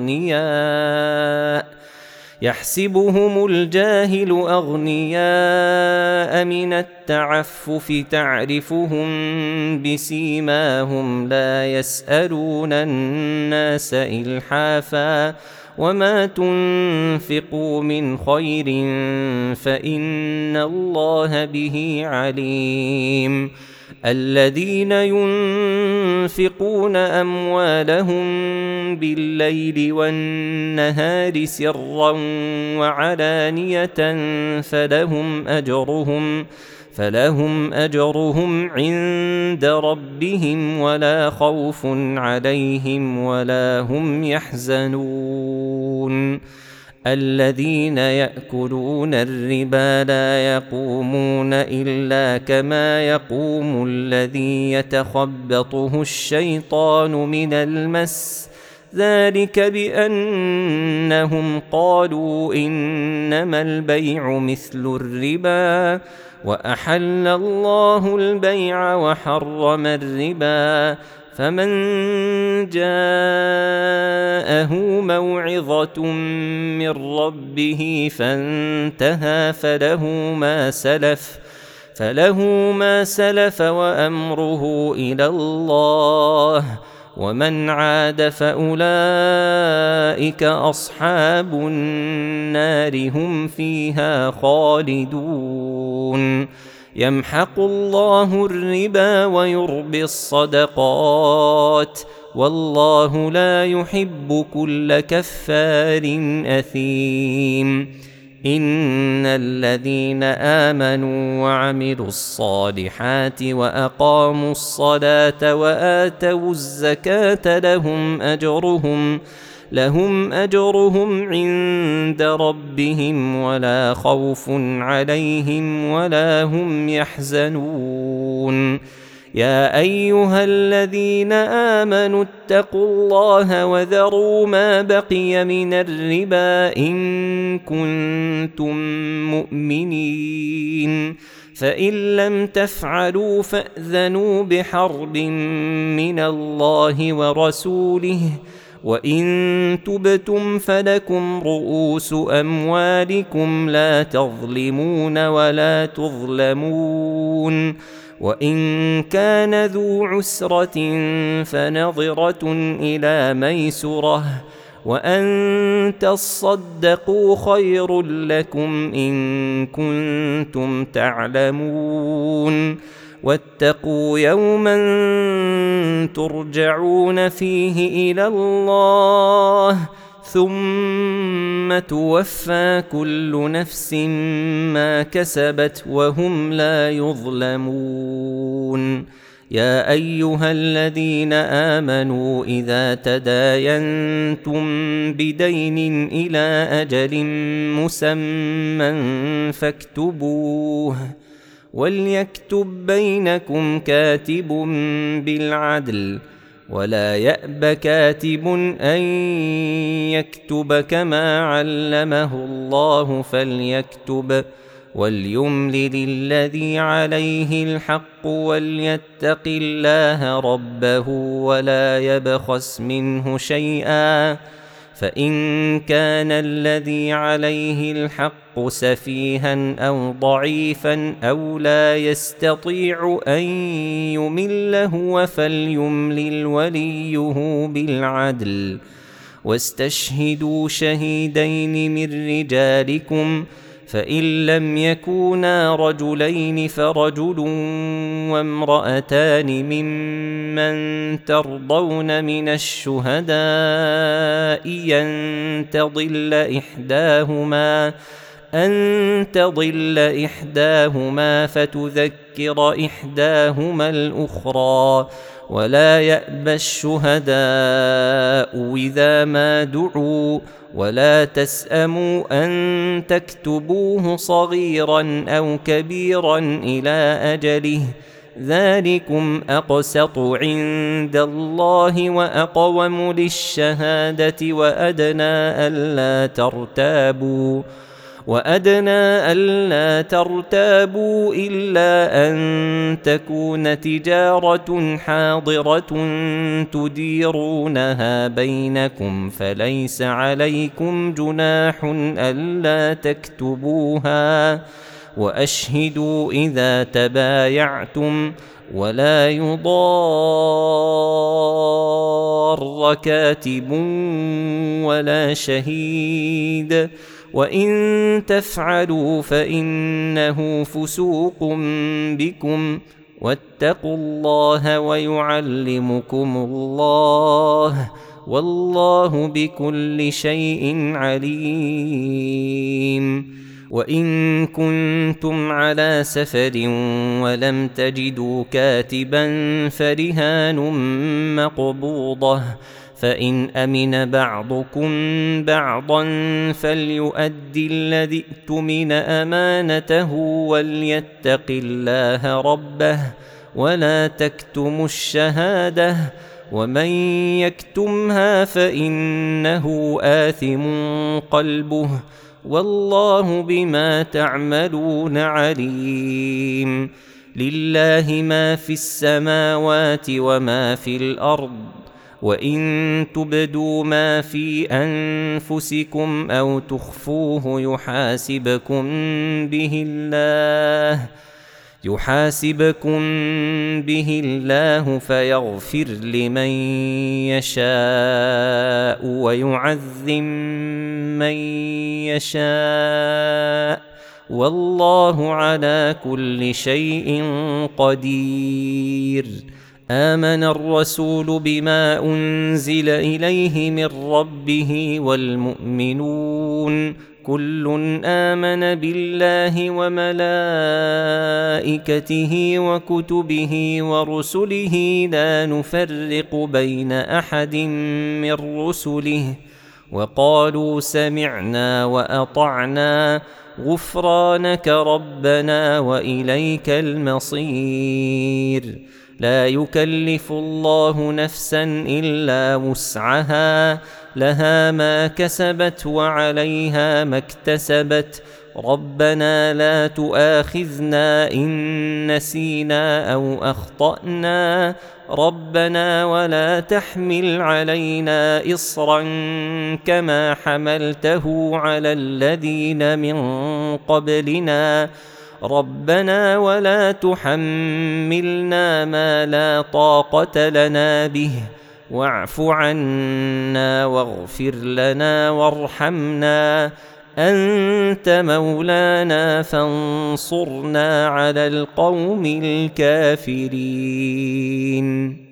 أغنياء يحسبهم الجاهل أغنياء من التعفف تعرفهم بسيماهم لا يسألون الناس إلحافا وما تنفقوا من خير فإن الله به عليم. الذين ينفقون أموالهم بالليل والنهار سرا وعلانية فلهم أجرهم فلهم أجرهم عند ربهم ولا خوف عليهم ولا هم يحزنون. الذين يأكلون الربا لا يقومون إلا كما يقوم الذي يتخبطه الشيطان من المس ذلك بأنهم قالوا إنما البيع مثل الربا وأحل الله البيع وحرم الربا. فمن جاءه موعظة من ربه فانتهى فله ما سلف فله ما سلف وأمره إلى الله ومن عاد فأولئك أصحاب النار هم فيها خالدون. يمحق الله الربا ويربي الصدقات والله لا يحب كل كفار أثيم. إن الذين آمنوا وعملوا الصالحات وأقاموا الصلاة وآتوا الزكاة لهم أجرهم لهم أجرهم عند ربهم ولا خوف عليهم ولا هم يحزنون. يا أيها الذين آمنوا اتقوا الله وذروا ما بقي من الربا إن كنتم مؤمنين فإن لم تفعلوا فأذنوا بحرب من الله ورسوله وإن تبتم فلكم رؤوس أموالكم لا تظلمون ولا تظلمون وإن كان ذو عسرة فنظرة إلى ميسرة وأن تصدقوا خير لكم إن كنتم تعلمون واتقوا يوما ترجعون فيه إلى الله ثم توفى كل نفس ما كسبت وهم لا يظلمون يا أيها الذين آمنوا إذا تداينتم بدين إلى أجل مسمى فاكتبوه وليكتب بينكم كاتب بالعدل ولا يأب كاتب أن يكتب كما علمه الله فليكتب وليملل الذي عليه الحق وليتق الله ربه ولا يبخس منه شيئا فإن كان الذي عليه الحق سفيها أو ضعيفا أو لا يستطيع أن يمل هو فليملل وليه بالعدل واستشهدوا شهيدين من رجالكم فإن لم يكونا رجلين فرجل وامرأتان ممن ترضون من الشهداء أن تضل إحداهما أن تضل إحداهما فتذكر إحداهما الأخرى ولا يأبى الشهداء إذا ما دعوا ولا تسأموا أن تكتبوه صغيرا أو كبيرا إلى أجله ذلكم أقسط عند الله وأقوم للشهادة وأدنى ألا ترتابوا وأدنى ألا ترتابوا إلا أن تكون تجارة حاضرة تديرونها بينكم فليس عليكم جناح ألا تكتبوها وأشهدوا إذا تبايعتم ولا يضار كاتب ولا شهيد وإن تفعلوا فإنه فسوق بكم واتقوا الله ويعلمكم الله والله بكل شيء عليم وإن كنتم على سفر ولم تجدوا كاتبا فرهان مقبوضة فإن أمن بعضكم بعضا فليؤدي الذي ائتمن أمانته وليتق الله ربه ولا تكتموا الشهادة ومن يكتمها فإنه آثم قلبه والله بما تعملون عليم لله ما في السماوات وما في الأرض وإن تبدوا ما في أنفسكم أو تخفوه يحاسبكم به الله يحاسبكم به الله فيغفر لمن يشاء ويعذب من يشاء والله على كل شيء قدير آمن الرسول بما أنزل إليه من ربه والمؤمنون كل آمن بالله وملائكته وكتبه ورسله لا نفرق بين أحد من رسله وقالوا سمعنا وأطعنا غفرانك ربنا وإليك المصير لا يكلف الله نفسا إلا وسعها، لها ما كسبت وعليها ما اكتسبت. ربنا لا تؤاخذنا إن نسينا أو أخطأنا، ربنا ولا تحمل علينا إصرا كما حملته على الذين من قبلنا، ربنا ولا تحملنا ما لا طاقة لنا به، واعف عنا واغفر لنا وارحمنا، أنت مولانا فانصرنا على القوم الكافرين.